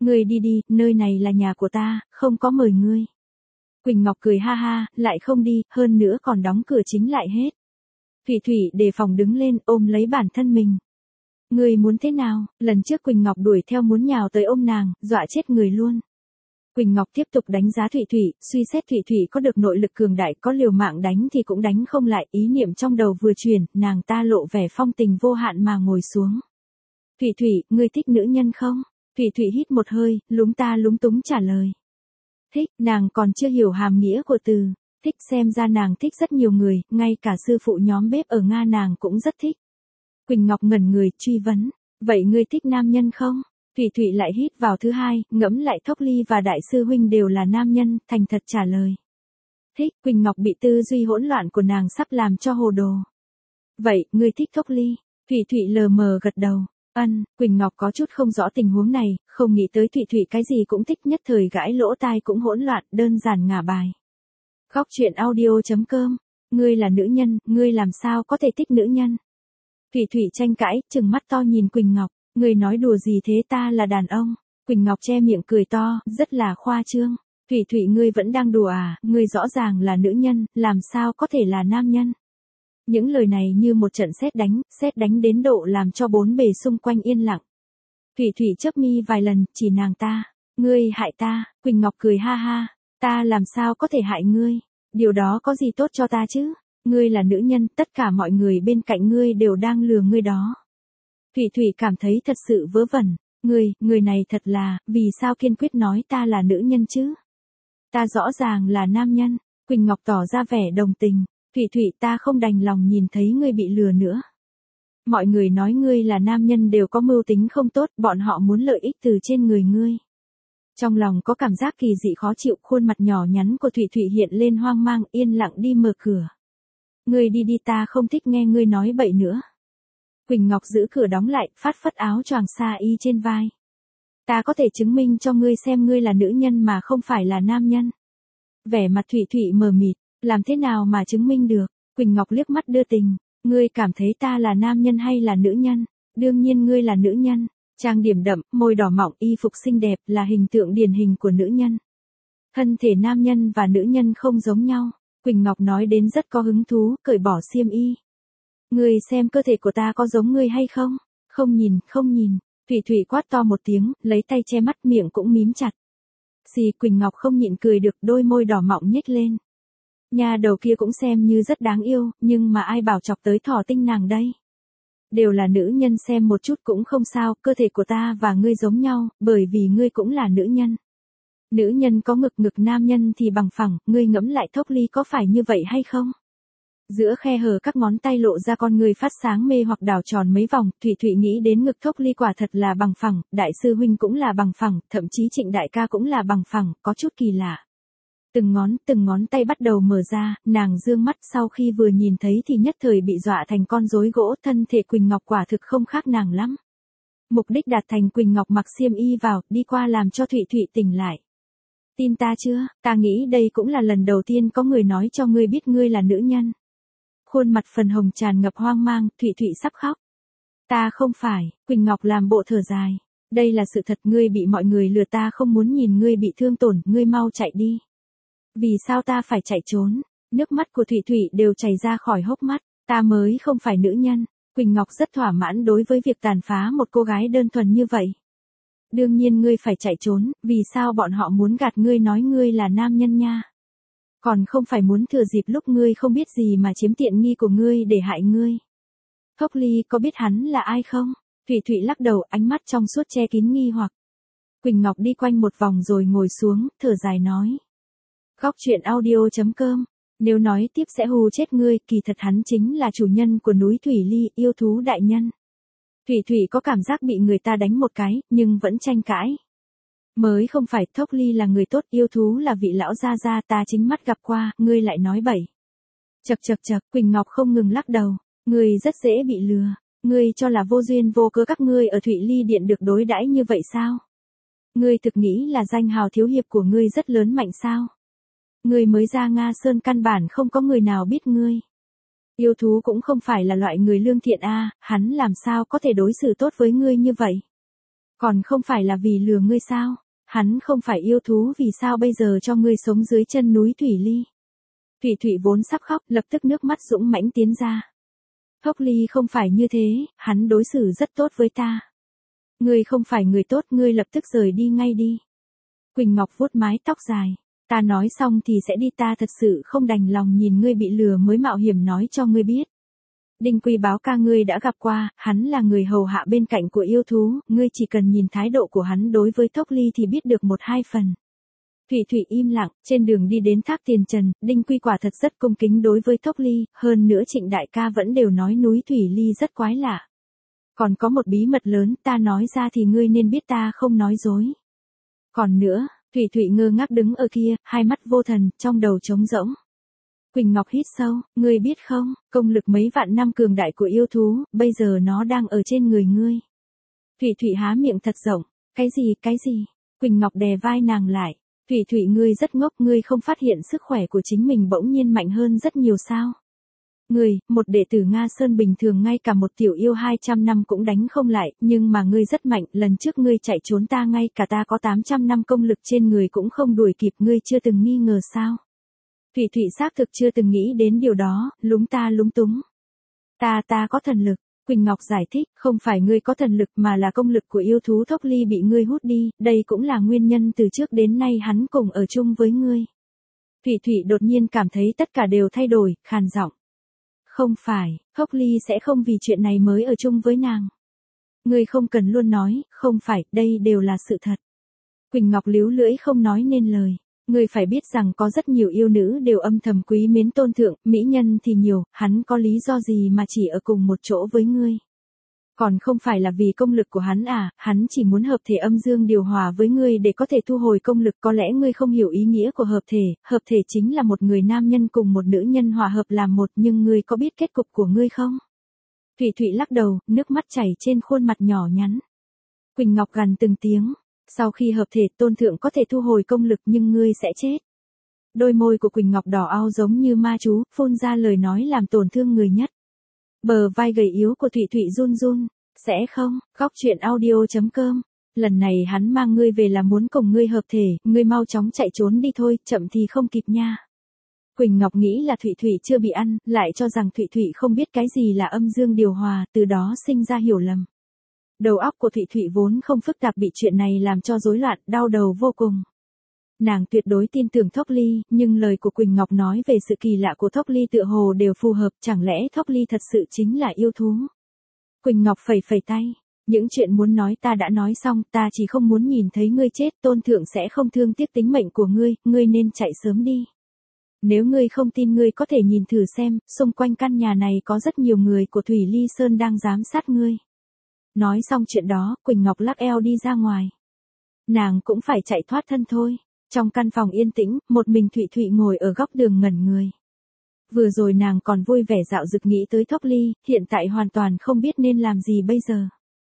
Speaker 1: Ngươi đi đi, nơi này là nhà của ta, không có mời ngươi. Quỳnh Ngọc cười ha ha, lại không đi, hơn nữa còn đóng cửa chính lại hết. Thủy Thủy đề phòng đứng lên ôm lấy bản thân mình. Ngươi muốn thế nào? Lần trước Quỳnh Ngọc đuổi theo muốn nhào tới ôm nàng, dọa chết người luôn. Quỳnh Ngọc tiếp tục đánh giá Thủy Thủy, suy xét Thủy Thủy có được nội lực cường đại, có liều mạng đánh thì cũng đánh không lại, ý niệm trong đầu vừa chuyển, nàng ta lộ vẻ phong tình vô hạn mà ngồi xuống. Thủy Thủy, ngươi thích nữ nhân không? Thủy Thủy hít một hơi, lúng ta lúng túng trả lời. Thích, nàng còn chưa hiểu hàm nghĩa của từ thích, xem ra nàng thích rất nhiều người, ngay cả sư phụ nhóm bếp ở Nga nàng cũng rất thích. Quỳnh Ngọc ngẩn người, truy vấn, vậy ngươi thích nam nhân không? Thủy Thủy lại hít vào thứ hai, ngẫm lại Thốc Ly và đại sư huynh đều là nam nhân, thành thật trả lời. Thích. Quỳnh Ngọc bị tư duy hỗn loạn của nàng sắp làm cho hồ đồ. Vậy, ngươi thích Thốc Ly? Thủy Thủy lờ mờ gật đầu. Ân. Quỳnh Ngọc có chút không rõ tình huống này, không nghĩ tới Thủy Thủy cái gì cũng thích, nhất thời gãi lỗ tai cũng hỗn loạn, đơn giản ngả bài. Góc truyện audio chấm com. Ngươi là nữ nhân, ngươi làm sao có thể thích nữ nhân? Thủy Thủy tranh cãi, trừng mắt to nhìn Quỳnh Ngọc. Ngươi nói đùa gì thế, ta là đàn ông. Quỳnh Ngọc che miệng cười to, rất là khoa trương. Thủy Thủy ngươi vẫn đang đùa à, ngươi rõ ràng là nữ nhân, làm sao có thể là nam nhân. Những lời này như một trận sét đánh, sét đánh đến độ làm cho bốn bề xung quanh yên lặng. Thủy Thủy chớp mi vài lần, chỉ nàng ta. Ngươi hại ta. Quỳnh Ngọc cười ha ha. Ta làm sao có thể hại ngươi. Điều đó có gì tốt cho ta chứ. Ngươi là nữ nhân, tất cả mọi người bên cạnh ngươi đều đang lừa ngươi đó. Thủy Thủy cảm thấy thật sự vớ vẩn. Ngươi, người này thật là, vì sao kiên quyết nói ta là nữ nhân chứ? Ta rõ ràng là nam nhân. Quỳnh Ngọc tỏ ra vẻ đồng tình. Thủy Thủy, ta không đành lòng nhìn thấy ngươi bị lừa nữa. Mọi người nói ngươi là nam nhân đều có mưu tính không tốt, bọn họ muốn lợi ích từ trên người ngươi. Trong lòng có cảm giác kỳ dị khó chịu, khuôn mặt nhỏ nhắn của Thủy Thủy hiện lên hoang mang, yên lặng đi mở cửa. Ngươi đi đi, ta không thích nghe ngươi nói bậy nữa. Quỳnh Ngọc giữ cửa đóng lại, phát phất áo choàng sa y trên vai. Ta có thể chứng minh cho ngươi xem ngươi là nữ nhân mà không phải là nam nhân. Vẻ mặt Thủy Thủy mờ mịt, làm thế nào mà chứng minh được? Quỳnh Ngọc liếc mắt đưa tình, ngươi cảm thấy ta là nam nhân hay là nữ nhân? Đương nhiên ngươi là nữ nhân. Trang điểm đậm, môi đỏ mọng, y phục xinh đẹp là hình tượng điển hình của nữ nhân. Thân thể nam nhân và nữ nhân không giống nhau. Quỳnh Ngọc nói đến rất có hứng thú, cởi bỏ xiêm y. Ngươi xem cơ thể của ta có giống ngươi hay không? Không nhìn, không nhìn. Thủy Thủy quát to một tiếng, lấy tay che mắt, miệng cũng mím chặt. Xì. Quỳnh Ngọc không nhịn cười được, đôi môi đỏ mọng nhếch lên. Nhà đầu kia cũng xem như rất đáng yêu, nhưng mà ai bảo chọc tới thỏ tinh nàng đây? Đều là nữ nhân, xem một chút cũng không sao, cơ thể của ta và ngươi giống nhau, bởi vì ngươi cũng là nữ nhân. Nữ nhân có ngực, ngực nam nhân thì bằng phẳng, ngươi ngẫm lại Thốc Ly có phải như vậy hay không? Giữa khe hở các ngón tay lộ ra con người phát sáng mê hoặc đảo tròn mấy vòng, Thủy Thủy nghĩ đến ngực Thốc Ly quả thật là bằng phẳng, đại sư huynh cũng là bằng phẳng, thậm chí Trịnh đại ca cũng là bằng phẳng, có chút kỳ lạ. Từng ngón, từng ngón tay bắt đầu mở ra, nàng dương mắt, sau khi vừa nhìn thấy thì nhất thời bị dọa thành con rối gỗ, thân thể Quỳnh Ngọc quả thực không khác nàng lắm. Mục đích đạt thành, Quỳnh Ngọc mặc xiêm y vào, đi qua làm cho Thủy Thủy tỉnh lại. Tin ta chưa, ta nghĩ đây cũng là lần đầu tiên có người nói cho ngươi biết ngươi là nữ nhân. Khuôn mặt phần hồng tràn ngập hoang mang, Thủy Thủy sắp khóc. Ta không phải. Quỳnh Ngọc làm bộ thở dài. Đây là sự thật, ngươi bị mọi người lừa, ta không muốn nhìn ngươi bị thương tổn, ngươi mau chạy đi. Vì sao ta phải chạy trốn? Nước mắt của Thủy Thủy đều chảy ra khỏi hốc mắt, ta mới không phải nữ nhân. Quỳnh Ngọc rất thỏa mãn đối với việc tàn phá một cô gái đơn thuần như vậy. Đương nhiên ngươi phải chạy trốn, vì sao bọn họ muốn gạt ngươi nói ngươi là nam nhân nha? Còn không phải muốn thừa dịp lúc ngươi không biết gì mà chiếm tiện nghi của ngươi để hại ngươi. Thốc Ly có biết hắn là ai không? Thủy Thủy lắc đầu, ánh mắt trong suốt che kín nghi hoặc. Quỳnh Ngọc đi quanh một vòng rồi ngồi xuống, thở dài nói. Góc truyện audio chấm com. Nếu nói tiếp sẽ hù chết ngươi, kỳ thật hắn chính là chủ nhân của núi Thủy Ly, yêu thú đại nhân. Thủy Thủy có cảm giác bị người ta đánh một cái, nhưng vẫn tranh cãi. Mới không phải, Thốc Ly là người tốt, yêu thú là vị lão gia gia, ta chính mắt gặp qua, ngươi lại nói bậy. Chậc chậc chậc, Quỳnh Ngọc không ngừng lắc đầu, ngươi rất dễ bị lừa, ngươi cho là vô duyên vô cớ các ngươi ở Thụy Ly Điện được đối đãi như vậy sao? Ngươi thực nghĩ là danh hào thiếu hiệp của ngươi rất lớn mạnh sao? Ngươi mới ra Nga Sơn căn bản không có người nào biết ngươi. Yêu thú cũng không phải là loại người lương thiện a, à, hắn làm sao có thể đối xử tốt với ngươi như vậy? Còn không phải là vì lừa ngươi sao? Hắn không phải yêu thú vì sao bây giờ cho ngươi sống dưới chân núi Thủy Ly? Thủy Thủy vốn sắp khóc, lập tức nước mắt dũng mãnh tiến ra. Thốc Ly không phải như thế, hắn đối xử rất tốt với ta. Ngươi không phải người tốt, ngươi lập tức rời đi ngay đi. Quỳnh Ngọc vuốt mái tóc dài. Ta nói xong thì sẽ đi, ta thật sự không đành lòng nhìn ngươi bị lừa mới mạo hiểm nói cho ngươi biết. Đinh Quy báo ca ngươi đã gặp qua, hắn là người hầu hạ bên cạnh của yêu thú, ngươi chỉ cần nhìn thái độ của hắn đối với Thốc Ly thì biết được một hai phần. Thủy Thủy im lặng, trên đường đi đến Thác Tiền Trần, Đinh Quy quả thật rất cung kính đối với Thốc Ly, hơn nữa Trịnh đại ca vẫn đều nói núi Thủy Ly rất quái lạ. Còn có một bí mật lớn, ta nói ra thì ngươi nên biết ta không nói dối. Còn nữa, Thủy Thủy ngơ ngác đứng ở kia, hai mắt vô thần, trong đầu trống rỗng. Quỳnh Ngọc hít sâu, ngươi biết không, công lực mấy vạn năm cường đại của yêu thú, bây giờ nó đang ở trên người ngươi. Thủy Thủy há miệng thật rộng, cái gì, cái gì? Quỳnh Ngọc đè vai nàng lại, Thủy Thủy ngươi rất ngốc, ngươi không phát hiện sức khỏe của chính mình bỗng nhiên mạnh hơn rất nhiều sao? Ngươi, một đệ tử Nga Sơn bình thường ngay cả một tiểu yêu hai trăm năm cũng đánh không lại, nhưng mà ngươi rất mạnh, lần trước ngươi chạy trốn ta ngay cả ta có tám trăm năm công lực trên người cũng không đuổi kịp, ngươi chưa từng nghi ngờ sao? Thủy Thủy xác thực chưa từng nghĩ đến điều đó, lúng ta lúng túng. Ta ta có thần lực, Quỳnh Ngọc giải thích, không phải ngươi có thần lực mà là công lực của yêu thú Thốc Ly bị ngươi hút đi, đây cũng là nguyên nhân từ trước đến nay hắn cùng ở chung với ngươi. Thủy Thủy đột nhiên cảm thấy tất cả đều thay đổi, khàn giọng. Không phải, Thốc Ly sẽ không vì chuyện này mới ở chung với nàng. Ngươi không cần luôn nói, không phải, đây đều là sự thật. Quỳnh Ngọc líu lưỡi không nói nên lời. Ngươi phải biết rằng có rất nhiều yêu nữ đều âm thầm quý mến tôn thượng, mỹ nhân thì nhiều, hắn có lý do gì mà chỉ ở cùng một chỗ với ngươi. Còn không phải là vì công lực của hắn à, hắn chỉ muốn hợp thể âm dương điều hòa với ngươi để có thể thu hồi công lực, có lẽ ngươi không hiểu ý nghĩa của hợp thể, hợp thể chính là một người nam nhân cùng một nữ nhân hòa hợp làm một, nhưng ngươi có biết kết cục của ngươi không? Thủy Thủy lắc đầu, nước mắt chảy trên khuôn mặt nhỏ nhắn. Quỳnh Ngọc gằn từng tiếng. Sau khi hợp thể, tôn thượng có thể thu hồi công lực nhưng ngươi sẽ chết. Đôi môi của Quỳnh Ngọc đỏ ao giống như ma chú, phun ra lời nói làm tổn thương người nhất. Bờ vai gầy yếu của Thủy Thủy run run. Sẽ không, góc truyện audio chấm com. Lần này hắn mang ngươi về là muốn cùng ngươi hợp thể, ngươi mau chóng chạy trốn đi thôi, chậm thì không kịp nha. Quỳnh Ngọc nghĩ là Thủy Thủy chưa bị ăn, lại cho rằng Thủy Thủy không biết cái gì là âm dương điều hòa, từ đó sinh ra hiểu lầm. Đầu óc của Thủy Thủy vốn không phức tạp bị chuyện này làm cho rối loạn, đau đầu vô cùng. Nàng tuyệt đối tin tưởng Thốc Ly, nhưng lời của Quỳnh Ngọc nói về sự kỳ lạ của Thốc Ly tựa hồ đều phù hợp, chẳng lẽ Thốc Ly thật sự chính là yêu thú? Quỳnh Ngọc phẩy phẩy tay, những chuyện muốn nói ta đã nói xong, ta chỉ không muốn nhìn thấy ngươi chết, tôn thượng sẽ không thương tiếc tính mệnh của ngươi, ngươi nên chạy sớm đi. Nếu ngươi không tin ngươi có thể nhìn thử xem, xung quanh căn nhà này có rất nhiều người của Thủy Ly Sơn đang giám sát ngươi. Nói xong chuyện đó, Quỳnh Ngọc lắc eo đi ra ngoài. Nàng cũng phải chạy thoát thân thôi. Trong căn phòng yên tĩnh, một mình Thủy Thủy ngồi ở góc đường ngẩn người. Vừa rồi nàng còn vui vẻ dạo dực nghĩ tới Thốc Ly, hiện tại hoàn toàn không biết nên làm gì bây giờ.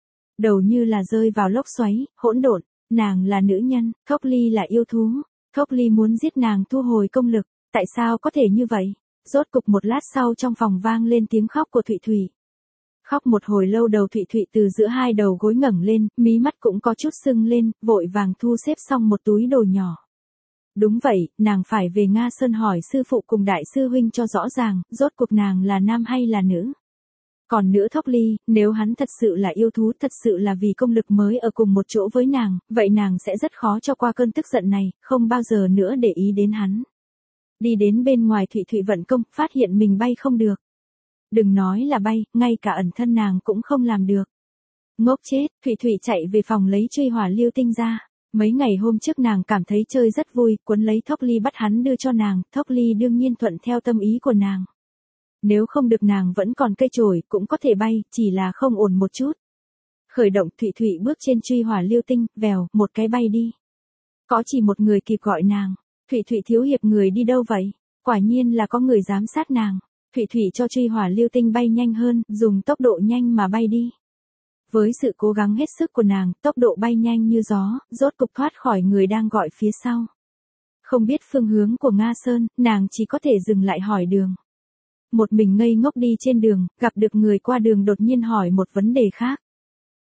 Speaker 1: Đầu như là rơi vào lốc xoáy, hỗn độn, nàng là nữ nhân, Thốc Ly là yêu thú. Thốc Ly muốn giết nàng thu hồi công lực, tại sao có thể như vậy? Rốt cục một lát sau trong phòng vang lên tiếng khóc của Thủy Thủy. Khóc một hồi lâu đầu Thủy Thủy từ giữa hai đầu gối ngẩng lên, mí mắt cũng có chút sưng lên, vội vàng thu xếp xong một túi đồ nhỏ. Đúng vậy, nàng phải về Nga Sơn hỏi sư phụ cùng đại sư huynh cho rõ ràng, rốt cuộc nàng là nam hay là nữ. Còn nữa Thốc Ly, nếu hắn thật sự là yêu thú, thật sự là vì công lực mới ở cùng một chỗ với nàng, vậy nàng sẽ rất khó cho qua cơn tức giận này, không bao giờ nữa để ý đến hắn. Đi đến bên ngoài Thủy Thủy vận công, phát hiện mình bay không được. Đừng nói là bay, ngay cả ẩn thân nàng cũng không làm được. Ngốc chết, Thủy Thủy chạy về phòng lấy truy hỏa lưu tinh ra. Mấy ngày hôm trước nàng cảm thấy chơi rất vui, cuốn lấy Thốc Ly bắt hắn đưa cho nàng, Thốc Ly đương nhiên thuận theo tâm ý của nàng. Nếu không được nàng vẫn còn cây chổi, cũng có thể bay, chỉ là không ổn một chút. Khởi động Thủy Thủy bước trên truy hỏa lưu tinh, vèo, một cái bay đi. Có chỉ một người kịp gọi nàng. Thủy Thủy thiếu hiệp người đi đâu vậy? Quả nhiên là có người giám sát nàng. Thủy Thủy cho truy hỏa lưu tinh bay nhanh hơn, dùng tốc độ nhanh mà bay đi. Với sự cố gắng hết sức của nàng, tốc độ bay nhanh như gió, rốt cục thoát khỏi người đang gọi phía sau. Không biết phương hướng của Nga Sơn, nàng chỉ có thể dừng lại hỏi đường. Một mình ngây ngốc đi trên đường, gặp được người qua đường đột nhiên hỏi một vấn đề khác.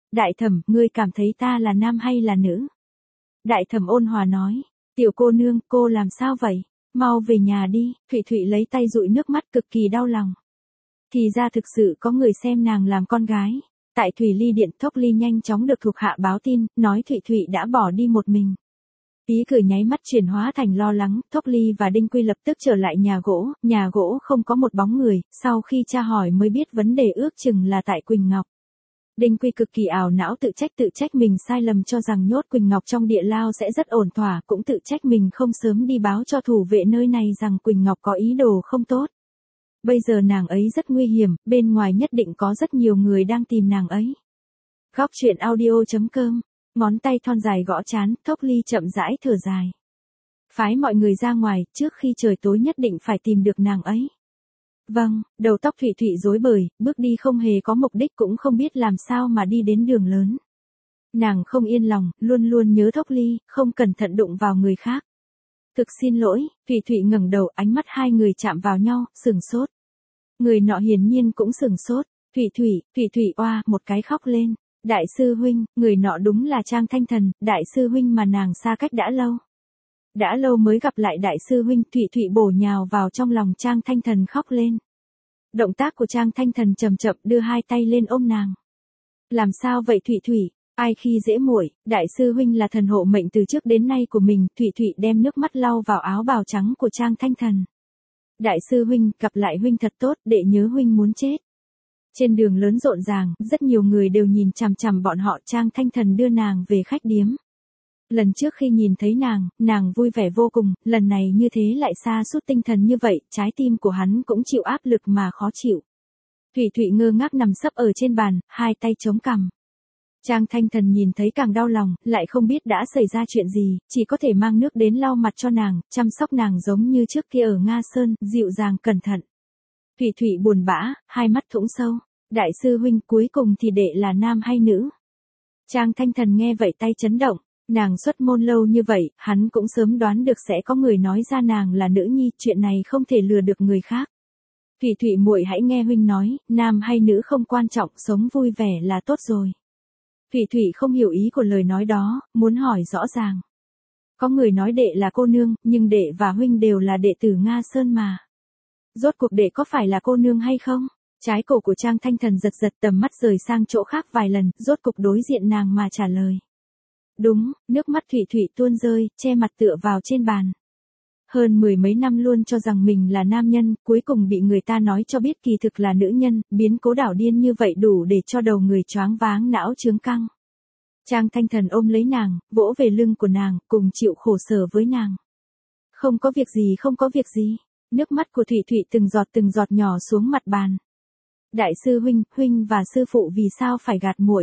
Speaker 1: Đại thẩm, ngươi cảm thấy ta là nam hay là nữ? Đại thẩm ôn hòa nói, tiểu cô nương, cô làm sao vậy? Mau về nhà đi. Thụy Thụy lấy tay dụi nước mắt cực kỳ đau lòng. Thì ra thực sự có người xem nàng làm con gái. Tại Thủy Ly Điện, Thốc Ly nhanh chóng được thuộc hạ báo tin, nói Thụy Thụy đã bỏ đi một mình. Ý cười nháy mắt chuyển hóa thành lo lắng, Thốc Ly và Đinh Quy lập tức trở lại nhà gỗ, nhà gỗ không có một bóng người, sau khi tra hỏi mới biết vấn đề ước chừng là tại Quỳnh Ngọc. Đinh Quy cực kỳ ảo não tự trách tự trách mình sai lầm cho rằng nhốt Quỳnh Ngọc trong địa lao sẽ rất ổn thỏa, cũng tự trách mình không sớm đi báo cho thủ vệ nơi này rằng Quỳnh Ngọc có ý đồ không tốt. Bây giờ nàng ấy rất nguy hiểm, bên ngoài nhất định có rất nhiều người đang tìm nàng ấy. Góc truyện audio chấm com, ngón tay thon dài gõ chán, Thốc Ly chậm rãi thở dài. Phái mọi người ra ngoài, trước khi trời tối nhất định phải tìm được nàng ấy. Vâng, đầu tóc Thụy Thụy rối bời, bước đi không hề có mục đích cũng không biết làm sao mà đi đến đường lớn. Nàng không yên lòng, luôn luôn nhớ Thốc Ly, không cẩn thận đụng vào người khác. Thực xin lỗi, Thụy Thụy ngẩng đầu, ánh mắt hai người chạm vào nhau, sừng sốt. Người nọ hiển nhiên cũng sừng sốt. Thụy Thụy, Thụy Thụy oa, một cái khóc lên. Đại sư huynh, người nọ đúng là Trang Thanh Thần, đại sư huynh mà nàng xa cách đã lâu. Đã lâu mới gặp lại đại sư huynh. Thụy Thụy bổ nhào vào trong lòng Trang Thanh Thần khóc lên. Động tác của Trang Thanh Thần chậm chậm đưa hai tay lên ôm nàng. Làm sao vậy Thụy Thụy? Ai khi dễ muội? Đại sư huynh là thần hộ mệnh từ trước đến nay của mình. Thụy Thụy đem nước mắt lau vào áo bào trắng của Trang Thanh Thần. Đại sư huynh, gặp lại huynh thật tốt, đệ nhớ huynh muốn chết. Trên đường lớn rộn ràng, rất nhiều người đều nhìn chằm chằm bọn họ. Trang Thanh Thần đưa nàng về khách điếm. Lần trước khi nhìn thấy nàng, nàng vui vẻ vô cùng, lần này như thế lại sa sút tinh thần như vậy, trái tim của hắn cũng chịu áp lực mà khó chịu. Thụy Thụy ngơ ngác nằm sấp ở trên bàn, hai tay chống cằm. Trang Thanh Thần nhìn thấy càng đau lòng, lại không biết đã xảy ra chuyện gì, chỉ có thể mang nước đến lau mặt cho nàng, chăm sóc nàng giống như trước kia ở Nga Sơn, dịu dàng cẩn thận. Thụy Thụy buồn bã, hai mắt thủng sâu. Đại sư huynh, cuối cùng thì đệ là nam hay nữ? Trang Thanh Thần nghe vậy tay chấn động. Nàng xuất môn lâu như vậy, hắn cũng sớm đoán được sẽ có người nói ra nàng là nữ nhi, chuyện này không thể lừa được người khác. Thụy Thụy muội hãy nghe huynh nói, nam hay nữ không quan trọng, sống vui vẻ là tốt rồi. Thụy Thụy không hiểu ý của lời nói đó, muốn hỏi rõ ràng. Có người nói đệ là cô nương, nhưng đệ và huynh đều là đệ tử Nga Sơn mà. Rốt cuộc đệ có phải là cô nương hay không? Trái cổ của Trang Thanh Thần giật giật, tầm mắt rời sang chỗ khác vài lần, rốt cục đối diện nàng mà trả lời. Đúng, nước mắt Thụy Thụy tuôn rơi, che mặt tựa vào trên bàn. Hơn mười mấy năm luôn cho rằng mình là nam nhân, cuối cùng bị người ta nói cho biết kỳ thực là nữ nhân, biến cố đảo điên như vậy đủ để cho đầu người choáng váng não chướng căng. Trang Thanh Thần ôm lấy nàng, vỗ về lưng của nàng, cùng chịu khổ sở với nàng. Không có việc gì, không có việc gì. Nước mắt của Thụy Thụy từng giọt từng giọt nhỏ xuống mặt bàn. Đại sư huynh, huynh và sư phụ vì sao phải gạt muội?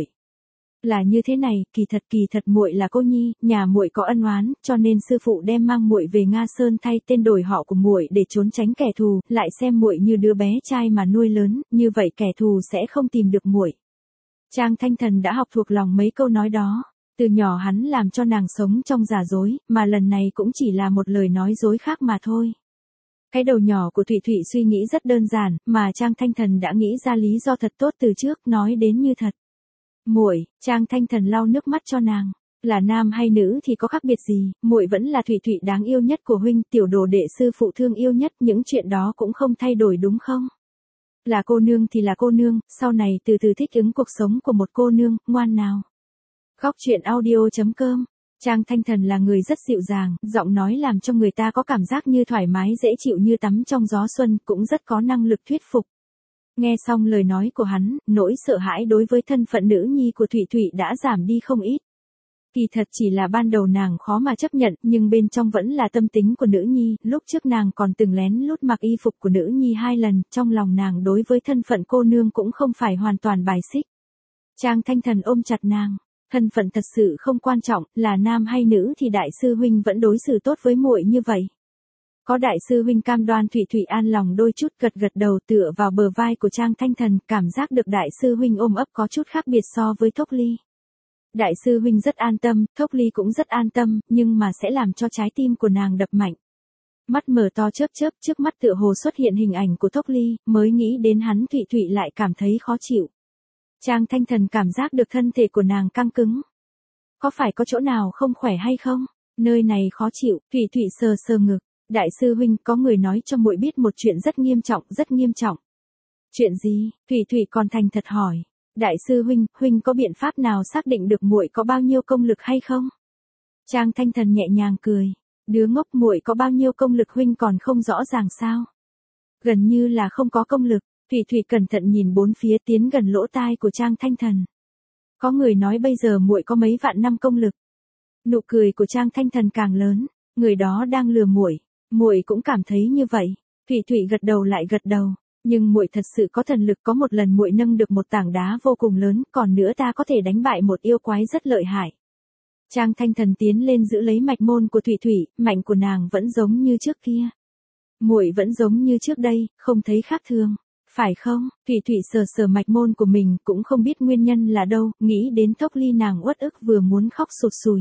Speaker 1: Là như thế này, kỳ thật kỳ thật muội là cô nhi, nhà muội có ân oán, cho nên sư phụ đem mang muội về Nga Sơn thay tên đổi họ của muội để trốn tránh kẻ thù, lại xem muội như đứa bé trai mà nuôi lớn, như vậy kẻ thù sẽ không tìm được muội. Trang Thanh Thần đã học thuộc lòng mấy câu nói đó, từ nhỏ hắn làm cho nàng sống trong giả dối, mà lần này cũng chỉ là một lời nói dối khác mà thôi. Cái đầu nhỏ của Thụy Thụy suy nghĩ rất đơn giản, mà Trang Thanh Thần đã nghĩ ra lý do thật tốt từ trước, nói đến như thật. Muội, Trang Thanh Thần lau nước mắt cho nàng, là nam hay nữ thì có khác biệt gì, muội vẫn là Thụy Thụy đáng yêu nhất của huynh, tiểu đồ đệ sư phụ thương yêu nhất, những chuyện đó cũng không thay đổi đúng không? Là cô nương thì là cô nương, sau này từ từ thích ứng cuộc sống của một cô nương, ngoan nào. Góc truyện audio chấm com. Trang Thanh Thần là người rất dịu dàng, giọng nói làm cho người ta có cảm giác như thoải mái dễ chịu như tắm trong gió xuân, cũng rất có năng lực thuyết phục. Nghe xong lời nói của hắn, nỗi sợ hãi đối với thân phận nữ nhi của Thụy Thụy đã giảm đi không ít. Kỳ thật chỉ là ban đầu nàng khó mà chấp nhận, nhưng bên trong vẫn là tâm tính của nữ nhi, lúc trước nàng còn từng lén lút mặc y phục của nữ nhi hai lần, trong lòng nàng đối với thân phận cô nương cũng không phải hoàn toàn bài xích. Trang Thanh Thần ôm chặt nàng, thân phận thật sự không quan trọng, là nam hay nữ thì đại sư huynh vẫn đối xử tốt với muội như vậy. Có đại sư huynh cam đoan, Thụy Thụy an lòng đôi chút, gật gật đầu tựa vào bờ vai của Trang Thanh Thần, cảm giác được đại sư huynh ôm ấp có chút khác biệt so với Thốc Ly. Đại sư huynh rất an tâm, Thốc Ly cũng rất an tâm, nhưng mà sẽ làm cho trái tim của nàng đập mạnh. Mắt mở to chớp chớp, trước mắt tựa hồ xuất hiện hình ảnh của Thốc Ly, mới nghĩ đến hắn Thụy Thụy lại cảm thấy khó chịu. Trang Thanh Thần cảm giác được thân thể của nàng căng cứng. Có phải có chỗ nào không khỏe hay không? Nơi này khó chịu, Thủy Thủy sờ sờ ngực. Đại sư huynh, có người nói cho muội biết một chuyện rất nghiêm trọng, rất nghiêm trọng. Chuyện gì? Thủy Thủy còn thành thật hỏi. Đại sư huynh, huynh có biện pháp nào xác định được muội có bao nhiêu công lực hay không? Trang Thanh Thần nhẹ nhàng cười. Đứa ngốc, muội có bao nhiêu công lực huynh còn không rõ ràng sao? Gần như là không có công lực. Thủy Thủy cẩn thận nhìn bốn phía, tiến gần lỗ tai của Trang Thanh Thần. Có người nói bây giờ muội có mấy vạn năm công lực. Nụ cười của Trang Thanh Thần càng lớn, người đó đang lừa muội. Muội cũng cảm thấy như vậy. Thủy Thủy gật đầu lại gật đầu, nhưng muội thật sự có thần lực, có một lần muội nâng được một tảng đá vô cùng lớn, còn nữa ta có thể đánh bại một yêu quái rất lợi hại. Trang Thanh Thần tiến lên giữ lấy mạch môn của Thủy Thủy, mạnh của nàng vẫn giống như trước kia. Muội vẫn giống như trước đây, không thấy khác thường, phải không? Thủy Thủy sờ sờ mạch môn của mình, cũng không biết nguyên nhân là đâu, nghĩ đến Tốc Ly nàng uất ức vừa muốn khóc sụt sùi.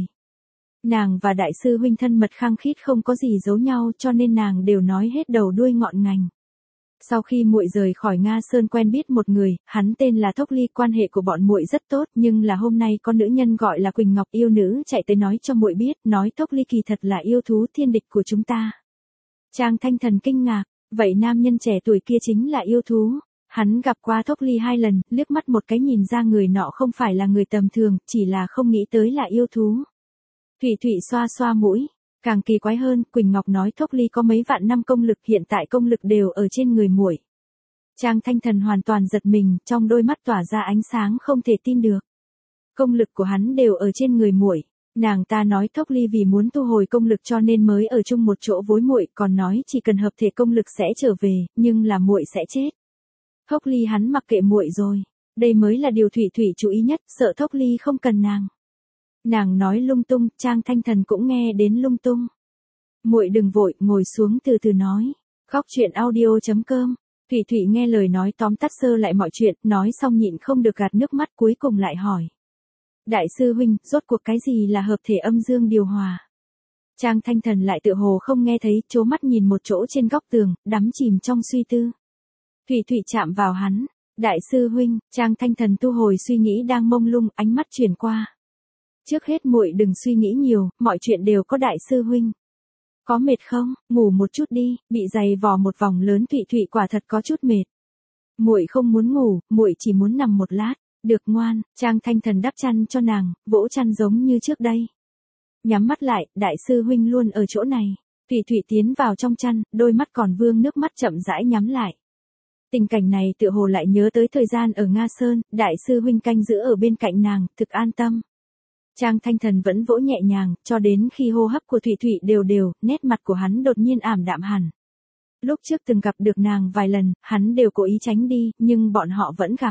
Speaker 1: Nàng và đại sư huynh thân mật khăng khít không có gì giấu nhau, cho nên nàng đều nói hết đầu đuôi ngọn ngành. Sau khi muội rời khỏi Nga Sơn quen biết một người, hắn tên là Tốc Ly, quan hệ của bọn muội rất tốt, nhưng là hôm nay có nữ nhân gọi là Quỳnh Ngọc yêu nữ chạy tới nói cho muội biết, nói Tốc Ly kỳ thật là yêu thú thiên địch của chúng ta. Trang Thanh Thần kinh ngạc, vậy nam nhân trẻ tuổi kia chính là yêu thú. Hắn gặp qua Tốc Ly hai lần, liếc mắt một cái nhìn ra người nọ không phải là người tầm thường, chỉ là không nghĩ tới là yêu thú. Thủy Thủy xoa xoa mũi, càng kỳ quái hơn, Quỳnh Ngọc nói Tốc Ly có mấy vạn năm công lực, hiện tại công lực đều ở trên người muội. Trang Thanh Thần hoàn toàn giật mình, trong đôi mắt tỏa ra ánh sáng không thể tin được. Công lực của hắn đều ở trên người muội. Nàng ta nói Tốc Ly vì muốn thu hồi công lực cho nên mới ở chung một chỗ với muội, còn nói chỉ cần hợp thể công lực sẽ trở về, nhưng là muội sẽ chết. Tốc Ly hắn mặc kệ muội rồi, đây mới là điều Thủy Thủy chú ý nhất, sợ Tốc Ly không cần nàng. Nàng nói lung tung, Trang Thanh Thần cũng nghe đến lung tung. Muội đừng vội, ngồi xuống từ từ nói. Góc truyện audio chấm com. Thủy Thủy nghe lời nói tóm tắt sơ lại mọi chuyện, nói xong nhịn không được gạt nước mắt, cuối cùng lại hỏi. Đại sư huynh, rốt cuộc cái gì là hợp thể âm dương điều hòa? Trang Thanh Thần lại tựa hồ không nghe thấy, chố mắt nhìn một chỗ trên góc tường, đắm chìm trong suy tư. Thủy Thủy chạm vào hắn. Đại sư huynh, Trang Thanh Thần thu hồi suy nghĩ đang mông lung, ánh mắt chuyển qua. Trước hết muội đừng suy nghĩ nhiều, mọi chuyện đều có đại sư huynh. Có mệt không? Ngủ một chút đi, bị giày vò một vòng lớn Thủy Thủy quả thật có chút mệt. Muội không muốn ngủ, muội chỉ muốn nằm một lát. Được ngoan, Trang Thanh Thần đắp chăn cho nàng, vỗ chăn giống như trước đây. Nhắm mắt lại, đại sư huynh luôn ở chỗ này. Thủy Thủy tiến vào trong chăn, đôi mắt còn vương nước mắt chậm rãi nhắm lại. Tình cảnh này tựa hồ lại nhớ tới thời gian ở Nga Sơn, đại sư huynh canh giữ ở bên cạnh nàng, thực an tâm. Trang Thanh Thần vẫn vỗ nhẹ nhàng, cho đến khi hô hấp của Thủy Thủy đều đều, nét mặt của hắn đột nhiên ảm đạm hẳn. Lúc trước từng gặp được nàng vài lần, hắn đều cố ý tránh đi, nhưng bọn họ vẫn gặp.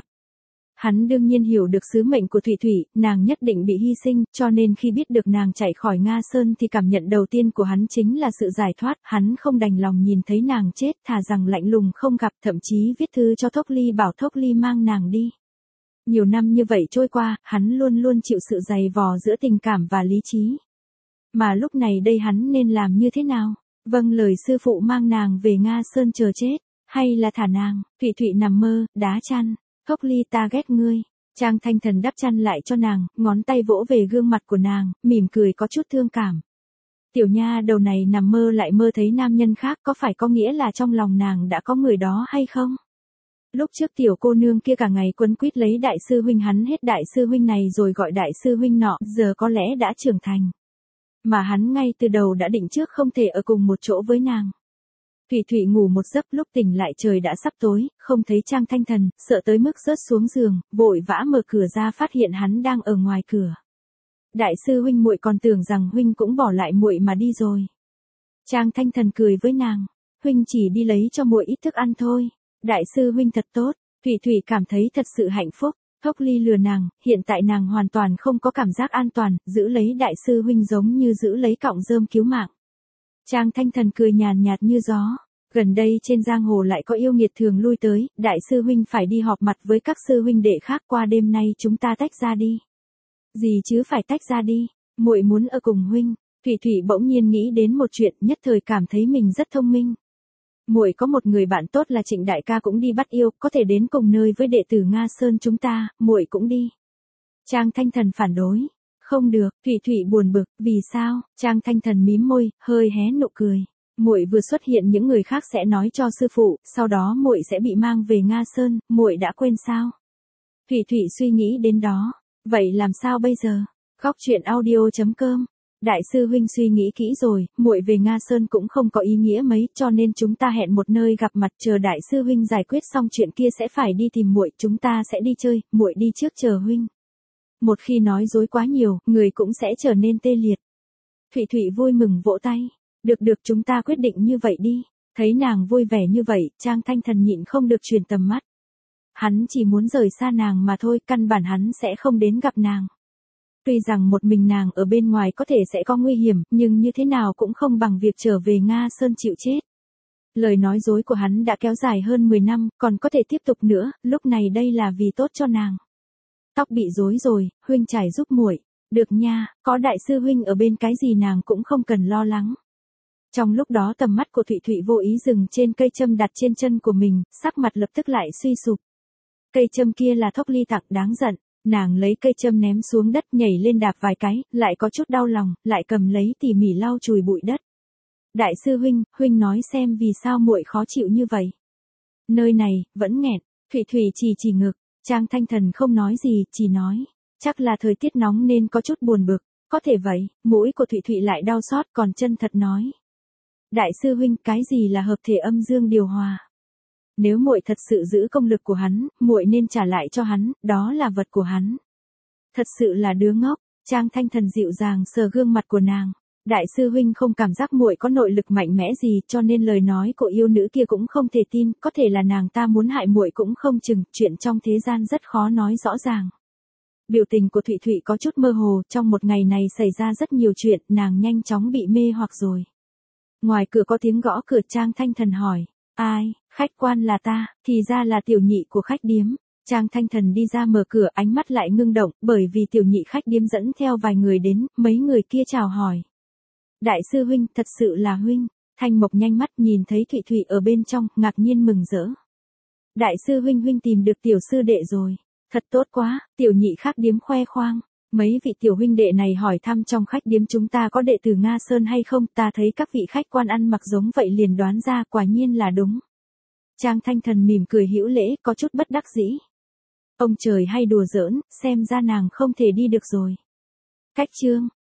Speaker 1: Hắn đương nhiên hiểu được sứ mệnh của Thủy Thủy, nàng nhất định bị hy sinh, cho nên khi biết được nàng chạy khỏi Nga Sơn thì cảm nhận đầu tiên của hắn chính là sự giải thoát, hắn không đành lòng nhìn thấy nàng chết, thà rằng lạnh lùng không gặp, thậm chí viết thư cho Tốc Ly bảo Tốc Ly mang nàng đi. Nhiều năm như vậy trôi qua, hắn luôn luôn chịu sự dày vò giữa tình cảm và lý trí. Mà lúc này đây hắn nên làm như thế nào? Vâng lời sư phụ mang nàng về Nga Sơn chờ chết, hay là thả nàng? Thủy Thủy nằm mơ, đá chăn. Tốc Ly ta ghét ngươi. Trang Thanh Thần đắp chăn lại cho nàng, ngón tay vỗ về gương mặt của nàng, mỉm cười có chút thương cảm. Tiểu nha đầu này nằm mơ lại mơ thấy nam nhân khác, có phải có nghĩa là trong lòng nàng đã có người đó hay không? Lúc trước tiểu cô nương kia cả ngày quấn quýt lấy đại sư huynh hắn hết đại sư huynh này rồi gọi đại sư huynh nọ, giờ có lẽ đã trưởng thành. Mà hắn ngay từ đầu đã định trước không thể ở cùng một chỗ với nàng. Thủy Thủy ngủ một giấc, lúc tỉnh lại trời đã sắp tối, không thấy Trang Thanh Thần, sợ tới mức rớt xuống giường, vội vã mở cửa ra phát hiện hắn đang ở ngoài cửa. Đại sư huynh, muội còn tưởng rằng huynh cũng bỏ lại muội mà đi rồi. Trang Thanh Thần cười với nàng, huynh chỉ đi lấy cho muội ít thức ăn thôi. Đại sư huynh thật tốt. Thủy Thủy cảm thấy thật sự hạnh phúc. Tốc Ly lừa nàng, hiện tại nàng hoàn toàn không có cảm giác an toàn, giữ lấy đại sư huynh giống như giữ lấy cọng rơm cứu mạng. Trang Thanh Thần cười nhàn nhạt như gió. Gần đây trên giang hồ lại có yêu nghiệt thường lui tới, đại sư huynh phải đi họp mặt với các sư huynh đệ khác, qua đêm nay chúng ta tách ra đi. Gì chứ phải tách ra đi, muội muốn ở cùng huynh. Thủy Thủy bỗng nhiên nghĩ đến một chuyện, nhất thời cảm thấy mình rất thông minh. Muội có một người bạn tốt là Trịnh đại ca cũng đi bắt yêu, có thể đến cùng nơi với đệ tử Nga Sơn chúng ta, muội cũng đi. Trang Thanh Thần phản đối. Không được, Thủy Thủy buồn bực, vì sao? Trang Thanh Thần mím môi, hơi hé nụ cười. Muội vừa xuất hiện những người khác sẽ nói cho sư phụ, sau đó muội sẽ bị mang về Nga Sơn, muội đã quên sao? Thủy Thủy suy nghĩ đến đó, vậy làm sao bây giờ? Góc truyện audio chấm com. Đại sư huynh suy nghĩ kỹ rồi, muội về Nga Sơn cũng không có ý nghĩa mấy, cho nên chúng ta hẹn một nơi gặp mặt, chờ đại sư huynh giải quyết xong chuyện kia sẽ phải đi tìm muội, chúng ta sẽ đi chơi, muội đi trước chờ huynh. Một khi nói dối quá nhiều, người cũng sẽ trở nên tê liệt. Thủy Thủy vui mừng vỗ tay. Được được, chúng ta quyết định như vậy đi. Thấy nàng vui vẻ như vậy, Trang Thanh Thần nhịn không được chuyển tầm mắt. Hắn chỉ muốn rời xa nàng mà thôi, căn bản hắn sẽ không đến gặp nàng. Tuy rằng một mình nàng ở bên ngoài có thể sẽ có nguy hiểm, nhưng như thế nào cũng không bằng việc trở về Nga Sơn chịu chết. Lời nói dối của hắn đã kéo dài hơn mười năm, còn có thể tiếp tục nữa, lúc này đây là vì tốt cho nàng. Tóc bị rối rồi, huynh trải giúp muội. Được nha, có đại sư huynh ở bên cái gì nàng cũng không cần lo lắng. Trong lúc đó tầm mắt của Thụy Thụy vô ý dừng trên cây châm đặt trên chân của mình, sắc mặt lập tức lại suy sụp. Cây châm kia là Thốc Ly tặng, đáng giận. Nàng lấy cây châm ném xuống đất, nhảy lên đạp vài cái, lại có chút đau lòng, lại cầm lấy tỉ mỉ lau chùi bụi đất. Đại sư huynh, huynh nói xem vì sao muội khó chịu như vậy. Nơi này, vẫn nghẹn. Thụy Thụy chỉ chỉ ngực. Trang Thanh Thần không nói gì, chỉ nói. Chắc là thời tiết nóng nên có chút buồn bực. Có thể vậy, mũi của Thụy Thụy lại đau xót, còn chân thật nói. Đại sư huynh, cái gì là hợp thể âm dương điều hòa? Nếu muội thật sự giữ công lực của hắn, muội nên trả lại cho hắn, đó là vật của hắn. Thật sự là đứa ngốc. Trang Thanh Thần dịu dàng sờ gương mặt của nàng. Đại sư huynh không cảm giác muội có nội lực mạnh mẽ gì, cho nên lời nói của yêu nữ kia cũng không thể tin, có thể là nàng ta muốn hại muội cũng không chừng, chuyện trong thế gian rất khó nói rõ ràng. Biểu tình của Thụy Thụy có chút mơ hồ, trong một ngày này xảy ra rất nhiều chuyện, nàng nhanh chóng bị mê hoặc rồi. Ngoài cửa có tiếng gõ cửa, Trang Thanh Thần hỏi, ai? Khách quan là ta, thì ra là tiểu nhị của khách điếm. Trang Thanh Thần đi ra mở cửa, ánh mắt lại ngưng động, bởi vì tiểu nhị khách điếm dẫn theo vài người đến, mấy người kia chào hỏi. Đại sư huynh, thật sự là huynh. Thanh Mộc nhanh mắt nhìn thấy Thụy Thụy ở bên trong, ngạc nhiên mừng rỡ. Đại sư huynh, huynh tìm được tiểu sư đệ rồi. Thật tốt quá, tiểu nhị khách điếm khoe khoang. Mấy vị tiểu huynh đệ này hỏi thăm trong khách điếm chúng ta có đệ tử Nga Sơn hay không, ta thấy các vị khách quan ăn mặc giống vậy liền đoán ra, quả nhiên là đúng. Trang Thanh Thần mỉm cười hữu lễ, có chút bất đắc dĩ. Ông trời hay đùa giỡn, xem ra nàng không thể đi được rồi. Cách chương